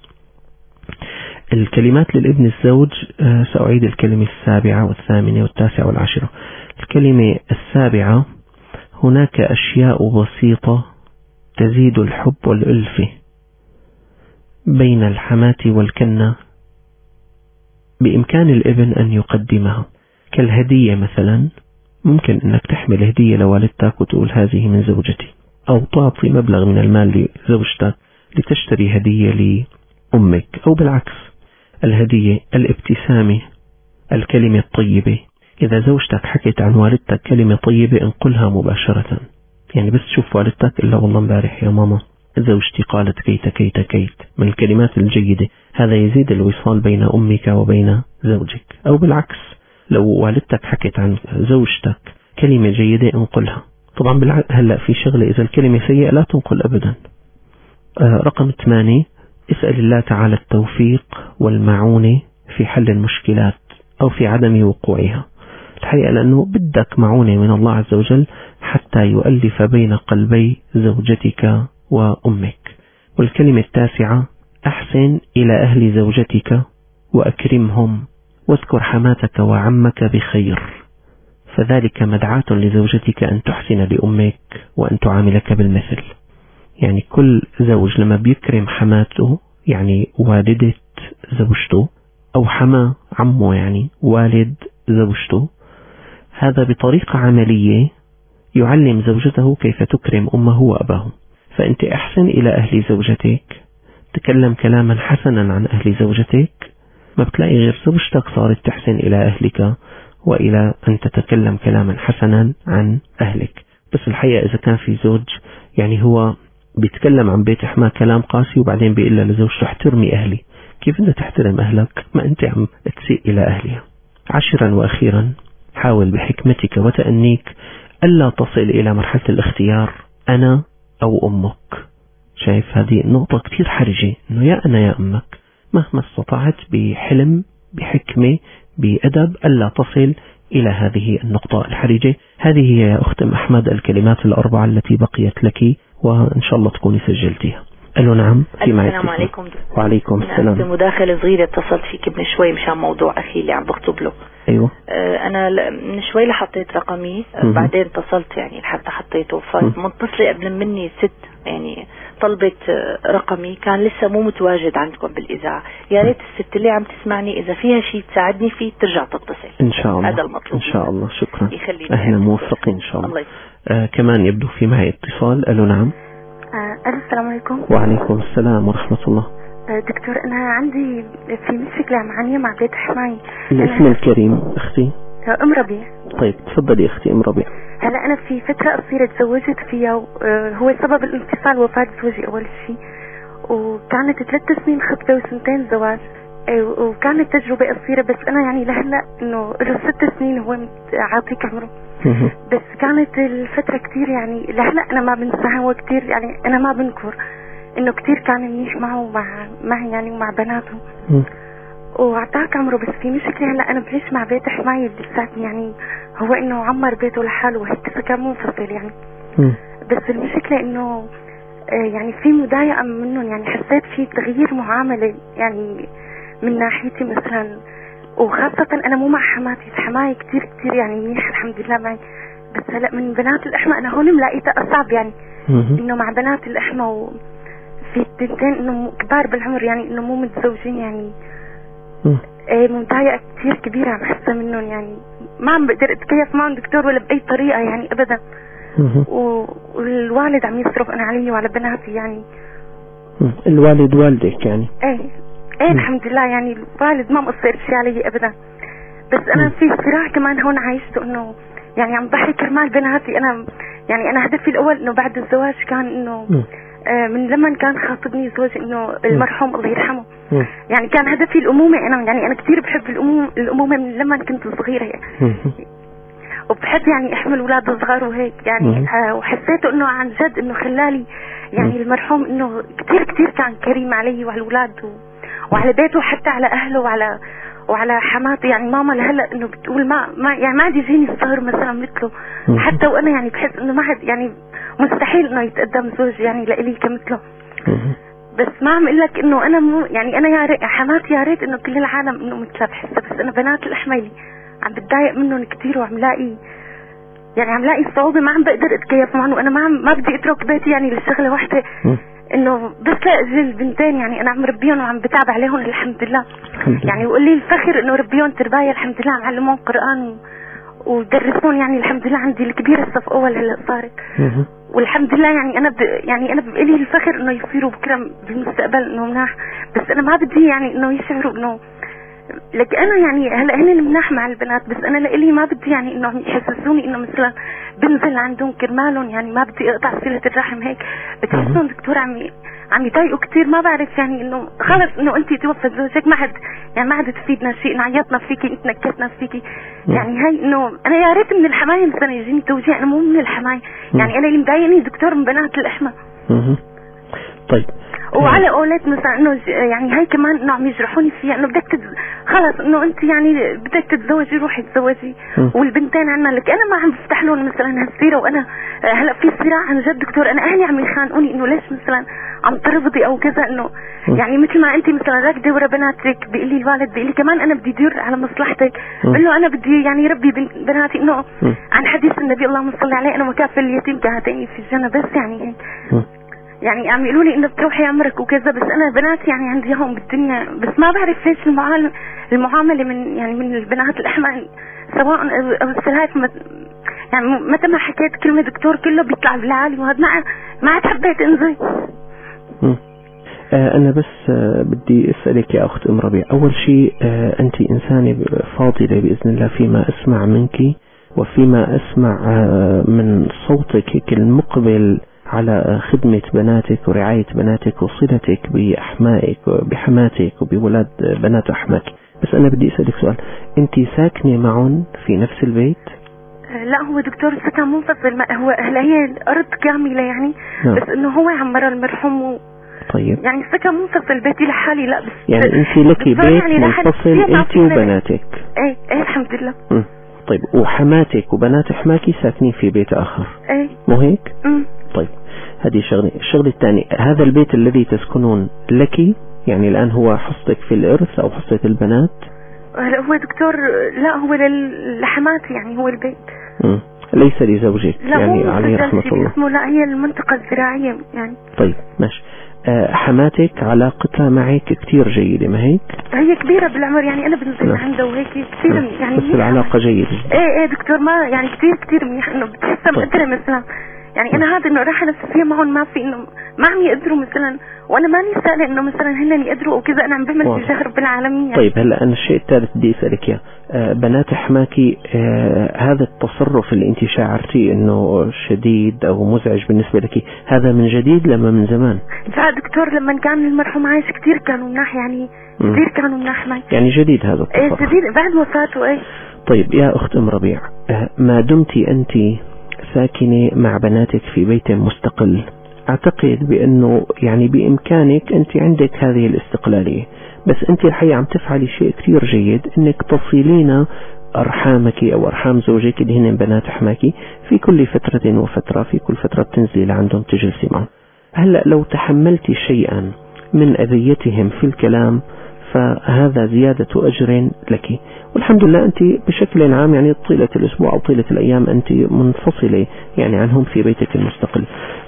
الكلمات للابن الزوج سأعيد الكلمة 7 و8 و9 و10. الكلمة 7: هناك أشياء بسيطة تزيد الحب والألفة بين الحماة والكنة بإمكان الابن أن يقدمها، كالهدية مثلا. ممكن أنك تحمل هدية لوالدتك وتقول هذه من زوجتي، أو تعطي مبلغ من المال لزوجتك لتشتري هدية لأمك، أو بالعكس. الهدية، الابتسامة، الكلمة الطيبة. إذا زوجتك حكت عن والدتك كلمة طيبة انقلها مباشرة، يعني بس تشوف والدتك إلا والله امبارح يا ماما زوجتي قالت كيت كيت كيت، من الكلمات الجيدة. هذا يزيد الوصال بين أمك وبين زوجك. أو بالعكس، لو والدتك حكت عن زوجتك كلمة جيدة انقلها. طبعا هلأ في شغلة، إذا الكلمة سيئة لا تنقل أبدا. رقم 8: اسأل الله تعالى التوفيق والمعونة في حل المشكلات أو في عدم وقوعها. الحقيقة لأنه بدك معونة من الله عز وجل حتى يؤلف بين قلبي زوجتك وأمك. والكلمة 9: أحسن إلى أهل زوجتك وأكرمهم واذكر حماتك وعمك بخير، فذلك مدعاة لزوجتك أن تحسن لأمك وأن تعاملك بالمثل. يعني كل زوج لما بيكرم حماته، يعني والدة زوجته، أو حما عمه يعني والد زوجته، هذا بطريقة عملية يعلم زوجته كيف تكرم أمه وأباه. فأنت أحسن إلى أهل زوجتك، تكلم كلاما حسنا عن أهل زوجتك، ما بتلاقي غير زوجتك صارت تحسن إلى أهلك وإلى أن تتكلم كلاما حسنا عن أهلك. بس الحقيقة إذا كان في زوج يعني هو بيتكلم عن بيت حما كلام قاسي وبعدين بيقول لزوجته احترمي أهلي، كيف أنت تحترم أهلك؟ ما أنت عم تسيء إلى أهلها. 10 وأخيرا: حاول بحكمتك وتأنيك ألا تصل إلى مرحلة الاختيار أنا أو أمك. شايف هذه النقطة كتير حرجة، إنه يا أنا يا أمك. مهما استطعت بحلم بحكمة بأدب ألا تصل إلى هذه النقطة الحرجة. هذه هي يا أخت أحمد الكلمات ال4 التي بقيت لك، وإن شاء الله تكوني سجلتيها. ألو نعم. السلام عليكم. وعليكم السلام. مداخلة صغيرة، اتصلت فيك من شوي مشان موضوع أخي اللي عم بخطب له. أيوة. أنا من شوي لحطيت رقمي، بعدين اتصلت يعني لحتى حطيته، فمتصلة قبل مني ست يعني طلبت رقمي، كان لسه مو متواجد عندكم بالإذاعة. يا ريت الست اللي عم تسمعني إذا فيها شيء تساعدني فيه ترجع تتصل إن شاء الله. هذا المطلوب إن شاء الله. شكرا. أهلا، موفقين إن شاء الله. كمان يبدو في معي اتصال. ألو نعم. السلام عليكم. وعليكم السلام ورحمة الله. دكتور، أنا عندي في مشكلة معانية مع بيت حماي. الاسم الكريم أختي؟ أم ربيع. طيب تفضلي أختي أم ربيع. هلا أنا في فترة قصيرة تزوجت فيها، هو سبب الانفصال وفاة زوجي أول شيء، وكانت 3 سنين خطبة و2 زواج، وكانت تجربة قصيرة. بس أنا يعني لهلا إنه له 6 سنين هو عاطيك عمره، بس كانت الفترة كتير يعني لهلا أنا ما بنساها. هو كتير يعني أنا ما بنكر إنه كتير كان منيح معه ومعي يعني ومع بناته، وعطاك عمره. بس في مشكلة هلا أنا بعيش مع بيت حماية لساتني، يعني هو إنه عمر بيته لحاله وهيك سكن منفصل يعني. بس المشكلة إنه يعني في مضايقة منهم، يعني حسيت في تغيير معاملة يعني من ناحيتي مثلا، وخاصة أنا مو مع حماتي، حماي كتير كتير يعني منيح الحمد لله معي. بس هلا من بنات الأحمى أنا هون ملاقيتها أصعب يعني، إنه مع بنات الأحمى وفي 2 إنه كبار بالعمر يعني إنه مو متزوجين يعني مضايقة كتير كبيرة عم حسها منهم، يعني ما عم بقدر اتكيف معهم دكتور ولا بأي طريقة يعني أبدا. والوالد عم يصرف أنا علي وعلى بناتي يعني. الوالد والدك يعني؟ ايه الحمد لله، يعني الوالد ما مقصر شيء علي أبدا، بس أنا في صراع كمان هون عايشته، إنه يعني عم ضحي كرمال بناتي. أنا هدفي الأول إنه بعد الزواج كان إنه من لما كان خاطبني زوجي إنه المرحوم الله يرحمه، يعني كان هدفي الأمومة. أنا كثير بحب الأمومة من لما كنت صغيرة وبحب يعني أحمل أولاد صغار وهيك يعني. وحسيته إنه عن جد إنه خلالي يعني المرحوم إنه كثير كان كريم علي وعلى الأولاد وعلى بيته، حتى على أهله وعلى حماتي. يعني ماما لهلا إنه بتقول ما يعني ما عاد يجيني الصهر مثلا مثله، حتى وأنا يعني بحس إنه ما حد يعني مستحيل إنه يتقدم زوج يعني لإلي كمثله. بس ما عم اقول لك انه انا مو يعني انا يا ريت حماتي يا ريت انه كل العالم انه مثلها بحسها، بس انا بنات الحميلي عم بتضايق منهم كثير، وعم لاقي صعوبة، ما عم بقدر اتكيف معهم. وانا ما بدي اترك بيتي يعني لشغله واحده، انه بس لاجل البنتين يعني انا عم ربيهم وعم بتعب عليهم الحمد لله. يعني وقول لي الفخر انه ربيهم تربايه الحمد لله، معلمون قرآن ودرسون يعني الحمد لله. عندي الكبيره صف اول هلا صارت والحمد لله. يعني انا بقلي الفخر انه يصيروا بكره بالمستقبل انه مناح، بس انا ما بدي يعني انه يشعروا انه لك انا يعني هلا هن مناح مع البنات، بس انا لإلي ما بدي يعني انه يحسسوني انه مثلا بنزل عندهم كرمالهم، يعني ما بدي اقطع صلة الرحم هيك. بتحسون دكتور عم يضايقوا كثير، ما بعرف يعني انه خلص انه انت توفى زوجك ما عاد تفيدنا شيء، نعيطنا فيكي انت نكتنا فيكي. يعني هي انه انا يا ريت من الحمايه مثلا يجيني توجيه، انا مو من الحمايه يعني. انا اللي مضايقني دكتور من بنات الاحمى. طيب وعلى اولاد مثلا انه يعني هي كمان انه عم يجرحوني فيها، انه بدك خلص انه انت يعني بدك تتزوجي روحي تزوجي، والبنتين عنا لك انا ما عم بفتح لهم مثلا هالسيره. وانا هلا في صراع عن جد دكتور، انا اهلي عم يخانقوني انه ليش مثلا عم ترفضي او كذا، انه يعني مثل ما انت مثلا راكده ورا بناتك، بيقول لي الوالد بيقول لي كمان انا بدي ادور على مصلحتك، بقول له انا بدي يعني ربي بناتي، انه عن حديث النبي اللهم صل عليه انا مكافل اليتيم كهاتين في الجنه. بس يعني هيك يعني عم يقولوا لي انه بتروحي عمرك وكذا، بس انا بنات يعني عندي اياهم بالدنيا، بس ما بعرف ليش المعامله من البنات الاحمر سواء او السلات يعني متى ما حكيت كلمه دكتور كله بيطلع بالعالي، وهذا ما عاد حبيت انزل. أنا بس بدي أسألك يا أخت أم ربيع، أول شيء أنت إنسانة فاضلة بإذن الله فيما أسمع منك وفيما أسمع من صوتك المقبل على خدمة بناتك ورعاية بناتك وصلتك بأحمائك وبحماتك وبولاد بنات أحماك. بس أنا بدي أسألك سؤال، أنت ساكنة معهم في نفس البيت؟ لا هو دكتور سكن منفصل، ما هو هي الأرض كاملة يعني بس إنه هو عمر المرحوم. طيب يعني سكن منفصل، بيتي لحالي. لا بس يعني أنت لك بيت يعني منفصل أنت وبناتك؟ إيه الحمد لله. طيب وحماتك وبنات حماكي ساكنين في بيت آخر؟ إيه مو هيك؟ طيب هذه شغلة. الشغلة الثانية، هذا البيت الذي تسكنون لك يعني الآن هو حصتك في الإرث أو حصة البنات؟ هو دكتور لا هو لحماتي يعني هو البيت. ليس لزوجك يعني عليه رحمة الله. اسمه لا هي المنطقة الزراعية يعني. طيب ماشي. حماتك علاقتها معك كتير جيدة ما هيك؟ هي كبيرة بالعمر يعني أنا بنزل عندها وهيك كثير يعني. بس العلاقة جيدة. إيه دكتور ما يعني كثير منيح، إنه بتحسها مقدرة مثلا يعني. أنا هذا إنه راح نفسية معهم ما في إنه ما عم يقدروا مثلا، وأنا ماني سائلة إنه مثلا هن يقدروا أو كذا، أنا عم بعمل في جهر بالعالمين يعني. طيب هلا أنا الشيء الثالث بدي أسألك إياه، بنات حماكي هذا التصرف اللي أنت شعرتي إنه شديد أو مزعج بالنسبة لك، هذا من جديد لما من زمان؟ لا دكتور لما كان المرحوم عايش كثير كانوا مناح يعني، كثير كانوا مناح معي. يعني جديد هذا التصرف؟ إيه جديد بعد وفاته. إيه طيب يا أخت أم ربيع، ما دمتي أنت ساكنة مع بناتك في بيت مستقل، أعتقد بأنه يعني بإمكانك أنت عندك هذه الاستقلالية، بس أنت الحقيقة عم تفعلي شيء كثير جيد، أنك تصلين أرحامك أو أرحام زوجك اللي هن بنات حماكي في كل فترة وفترة، في كل فترة بتنزلي لعندهم تجلسي معهم. هلأ لو تحملتي شيئا من أذيتهم في الكلام فهذا زيادة أجر لك، والحمد لله أنت بشكل عام يعني طيلة الأسبوع أو طيلة الأيام أنت منفصلة يعني عنهم في بيتك المستقل.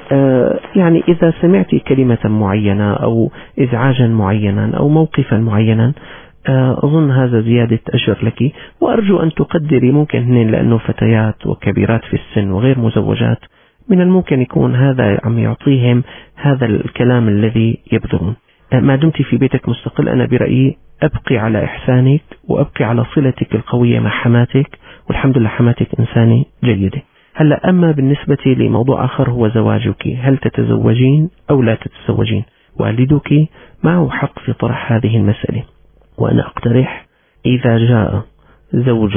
يعني إذا سمعتي كلمة معينة أو إزعاجا معينا أو موقفا معينا أظن هذا زيادة أجر لك، وأرجو أن تقدري ممكن هن لأنه فتيات وكبيرات في السن وغير مزوجات، من الممكن يكون هذا عم يعطيهم هذا الكلام الذي يبذلون. ما دمت في بيتك مستقل، أنا برأيي أبقي على إحسانك وأبقي على صلتك القوية مع حماتك، والحمد لله حماتك إنسانة جيدة. هلأ أما بالنسبة لموضوع آخر هو زواجك، هل تتزوجين أو لا تتزوجين؟ والدك معه حق في طرح هذه المسألة، وأنا أقترح إذا جاء زوج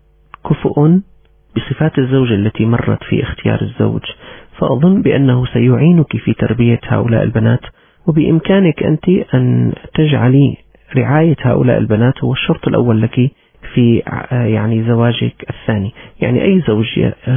كفؤ بصفات الزوجة التي مرت في اختيار الزوج، فأظن بأنه سيعينك في تربية هؤلاء البنات، وبإمكانك أنت أن تجعلي رعاية هؤلاء البنات هو الشرط الأول لك في يعني زواجك الثاني. يعني أي زوج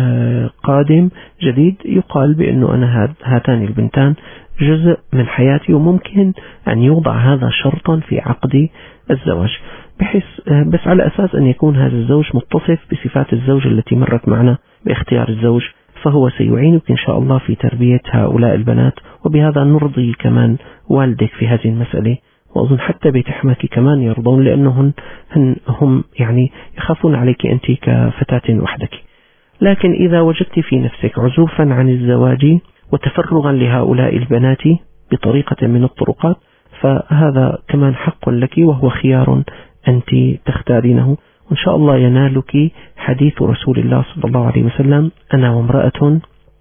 قادم جديد يقال بأنه أنا هاتان البنتان جزء من حياتي، وممكن أن يوضع هذا شرطا في عقد الزواج، بحيث بس على أساس أن يكون هذا الزوج متصف بصفات الزوجة التي مرت معنا باختيار الزوج، فهو سيعينك إن شاء الله في تربية هؤلاء البنات، وبهذا نرضي كمان والدك في هذه المسألة، وأظن حتى بيت حماك كمان يرضون، لأنهم هم يعني يخافون عليك أنت كفتاة وحدك. لكن إذا وجدت في نفسك عزوفا عن الزواج وتفرغا لهؤلاء البنات بطريقة من الطرقات، فهذا كمان حق لك، وهو خيار أنت تختارينه، وإن شاء الله ينالك حديث رسول الله صلى الله عليه وسلم: أنا وامرأة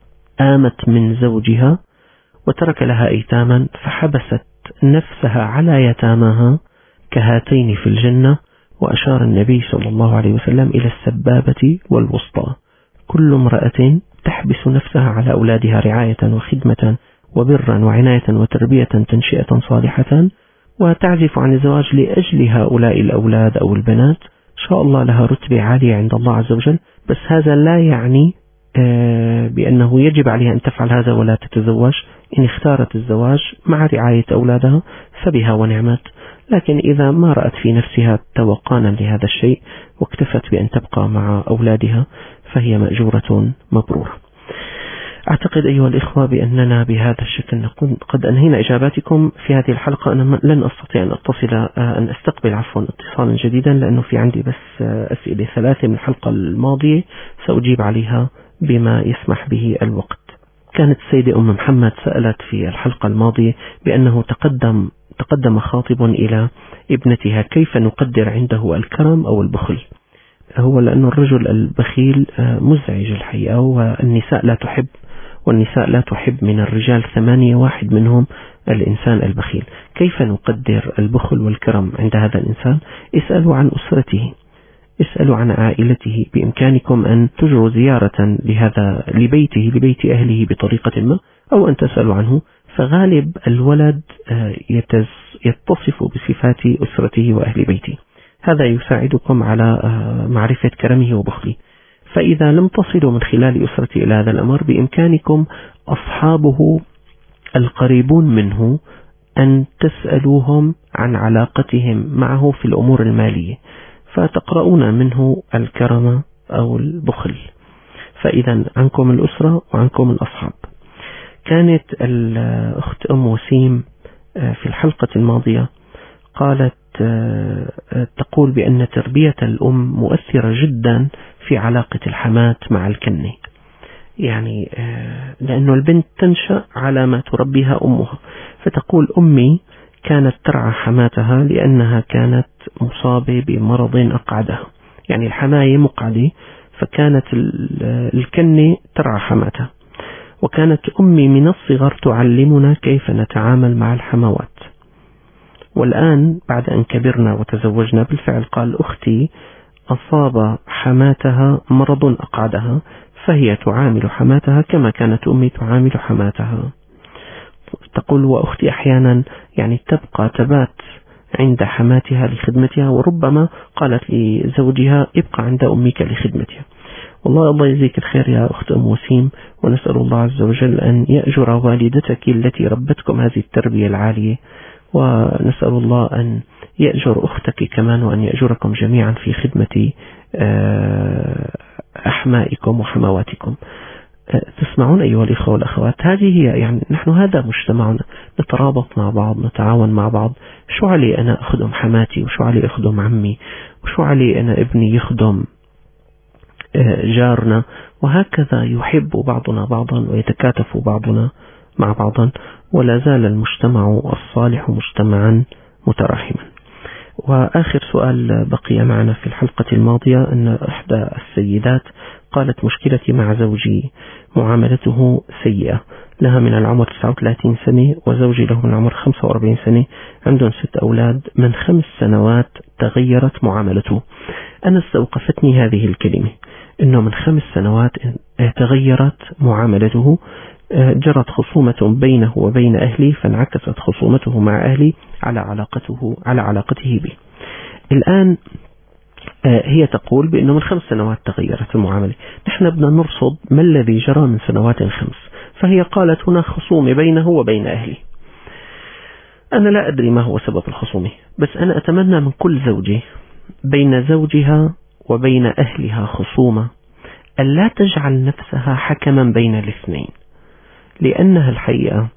آمت من زوجها وترك لها أيتاما فحبست نفسها على يتاماها كهاتين في الجنة. وأشار النبي صلى الله عليه وسلم إلى السبابة والوسطى: كل امرأة تحبس نفسها على أولادها رعاية وخدمة وبرا وعناية وتربية تنشئة صالحة، وتعزف عن الزواج لأجل هؤلاء الأولاد أو البنات، إن شاء الله لها رتبة عالية عند الله عز وجل. بس هذا لا يعني بأنه يجب عليها أن تفعل هذا ولا تتزوج. إن اختارت الزواج مع رعاية أولادها فبها ونعمت، لكن إذا ما رأت في نفسها توقانا لهذا الشيء واكتفت بأن تبقى مع أولادها فهي مأجورة مبرورة. أعتقد أيها الإخوة بأننا بهذا الشكل نكون قد أنهينا إجاباتكم في هذه الحلقة. أنا لن أستطيع أن أستقبل اتصالا جديدا، لأنه في عندي بس أسئلة 3 من الحلقة الماضية سأجيب عليها بما يسمح به الوقت. كانت السيدة أم محمد سألت في الحلقة الماضية بأنه تقدم خاطب إلى ابنتها كيف نقدر عنده الكرم أو البخل. هو لأن الرجل البخيل مزعج الحقيقة، والنساء لا تحب من الرجال 8 واحد منهم الإنسان البخيل. كيف نقدر البخل والكرم عند هذا الإنسان؟ اسألوا عن أسرته، اسألوا عن عائلته. بإمكانكم أن تجروا زيارة لبيت أهله بطريقة ما، أو أن تسألوا عنه، فغالب الولد يتصف بصفات أسرته وأهل بيته. هذا يساعدكم على معرفة كرمه وبخله. فإذا لم تصلوا من خلال أسرته إلى هذا الأمر، بإمكانكم أصحابه القريبون منه أن تسألوهم عن علاقتهم معه في الأمور المالية، فتقرؤون منه الكرم أو البخل. فإذا عنكم الأسرة وعنكم الأصحاب. كانت الأخت أم وسيم في الحلقة الماضية قالت تقول بأن تربية الأم مؤثرة جدا في علاقة الحمات مع الكنة، يعني لأنه البنت تنشأ على ما تربيها أمها. فتقول: أمي كانت ترعى حماتها لأنها كانت مصابة بمرض أقعدها، يعني الحماية مقعدة، فكانت الكنة ترعى حماتها. وكانت أمي من الصغر تعلمنا كيف نتعامل مع الحموات. والآن بعد أن كبرنا وتزوجنا بالفعل، قال: أختي أصاب حماتها مرض أقعدها، فهي تعامل حماتها كما كانت أمي تعامل حماتها. تقول: وأختي أحيانا يعني تبات عند حماتها لخدمتها، وربما قالت لزوجها: ابقى عند أمك لخدمتها. والله الله يجزيك الخير يا أخت أم وسيم، ونسأل الله عز وجل أن يأجر والدتك التي ربتكم هذه التربية العالية، ونسأل الله أن يأجر أختك كمان، وأن يأجركم جميعا في خدمة أحمائكم وحمواتكم. تسمعون أيها الإخوة والأخوات، هذه هي يعني نحن هذا مجتمعنا، نترابط مع بعض، نتعاون مع بعض. شو علي أنا أخدم حماتي، وشو علي أخدم عمي، وشو علي أنا ابني يخدم جارنا، وهكذا يحب بعضنا بعضا ويتكاتف بعضنا مع بعضا، ولا زال المجتمع الصالح مجتمعا متراحما. وآخر سؤال بقي معنا في الحلقة الماضية أن إحدى السيدات قالت: مشكلتي مع زوجي معاملته سيئة، لها من العمر 39 سنة وزوجي له من العمر 45 سنة، عندهم 6 أولاد، من 5 سنوات تغيرت معاملته. أنا استوقفتني هذه الكلمة، أنه من 5 سنوات تغيرت معاملته، جرت خصومة بينه وبين أهلي، فانعكست خصومته مع أهلي على علاقته به. الآن هي تقول بأنه من 5 سنوات تغيرت المعاملة. نحن بدنا نرصد ما الذي جرى من سنوات 5. فهي قالت: هناك خصومة بينه وبين أهلي. أنا لا أدري ما هو سبب الخصومة، بس أنا أتمنى من كل زوجة بين زوجها وبين أهلها خصومة أن لا تجعل نفسها حكما بين الاثنين، لأنها الحقيقة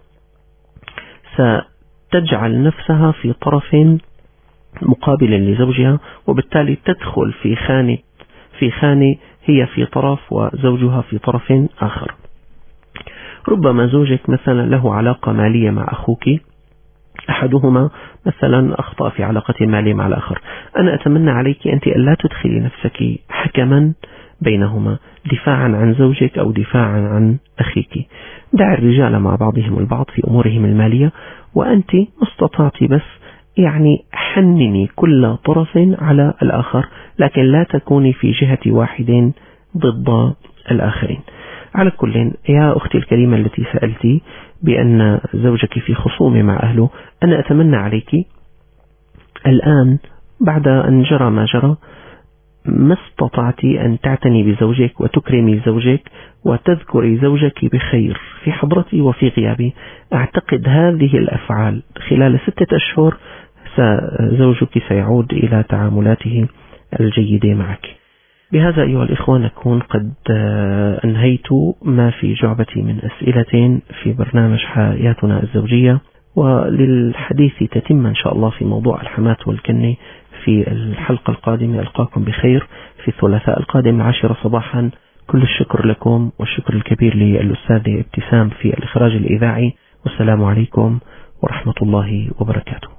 ستجعل نفسها في طرف مقابل لزوجها، وبالتالي تدخل في خانة هي في طرف وزوجها في طرف آخر. ربما زوجك مثلا له علاقة مالية مع أخوك، أحدهما مثلا أخطأ في علاقة مالية مع الآخر. أنا أتمنى عليك أنت ألا تدخلي نفسك حكما بينهما، دفاعا عن زوجك أو دفاعا عن أخيك. دع الرجال مع بعضهم البعض في أمورهم المالية، وأنت استطعتي بس يعني حنني كل طرف على الآخر، لكن لا تكوني في جهة واحد ضد الآخرين. على كل، يا أختي الكريمة التي سألتي بأن زوجك في خصومة مع أهله، أنا أتمنى عليك الآن بعد أن جرى ما جرى ما استطعت أن تعتني بزوجك وتكرمي زوجك وتذكري زوجك بخير في حضرتي وفي غيابي. أعتقد هذه الأفعال خلال 6 أشهر زوجك سيعود إلى تعاملاته الجيدة معك. بهذا أيها الإخوة نكون قد أنهيت ما في جعبتي من أسئلة في برنامج حياتنا الزوجية، وللحديث تتم إن شاء الله في موضوع الحمات والكنة في الحلقة القادمة. ألقاكم بخير في الثلاثاء القادم 10 صباحا. كل الشكر لكم والشكر الكبير للأستاذة ابتسام في الإخراج الإذاعي، والسلام عليكم ورحمة الله وبركاته.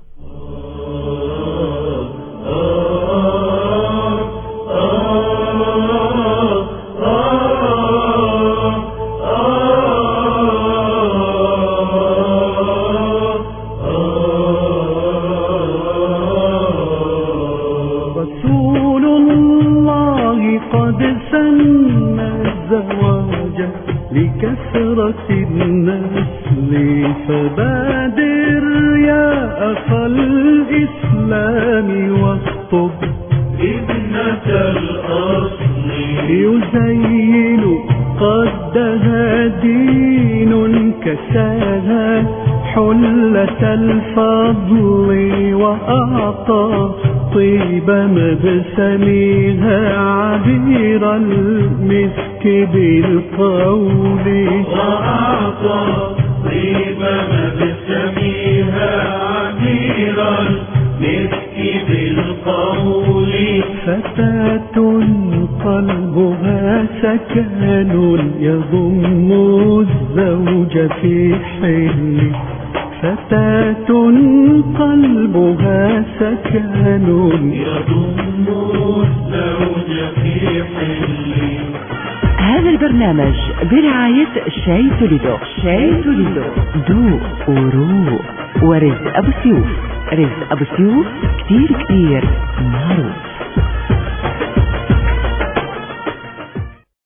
لكثرة النسل فبادر يا أخا الإسلام واخطب ابنة الأصل يزين قدها دين كساها حلة الفضل وأعطى طيب مبسمها عبير المسك بالقول وأعطى طيب مبسمها عبير المسك بالقول فتاة قلبها سكن يضم الزوج في حل فتاة قلبها سكن يضم الزوج في حل. هذا البرنامج برعاية شاي توليدو. شاي توليدو ذوق وروق. ورزق أبو سيوف. رزق أبو سيوف كتير معروف.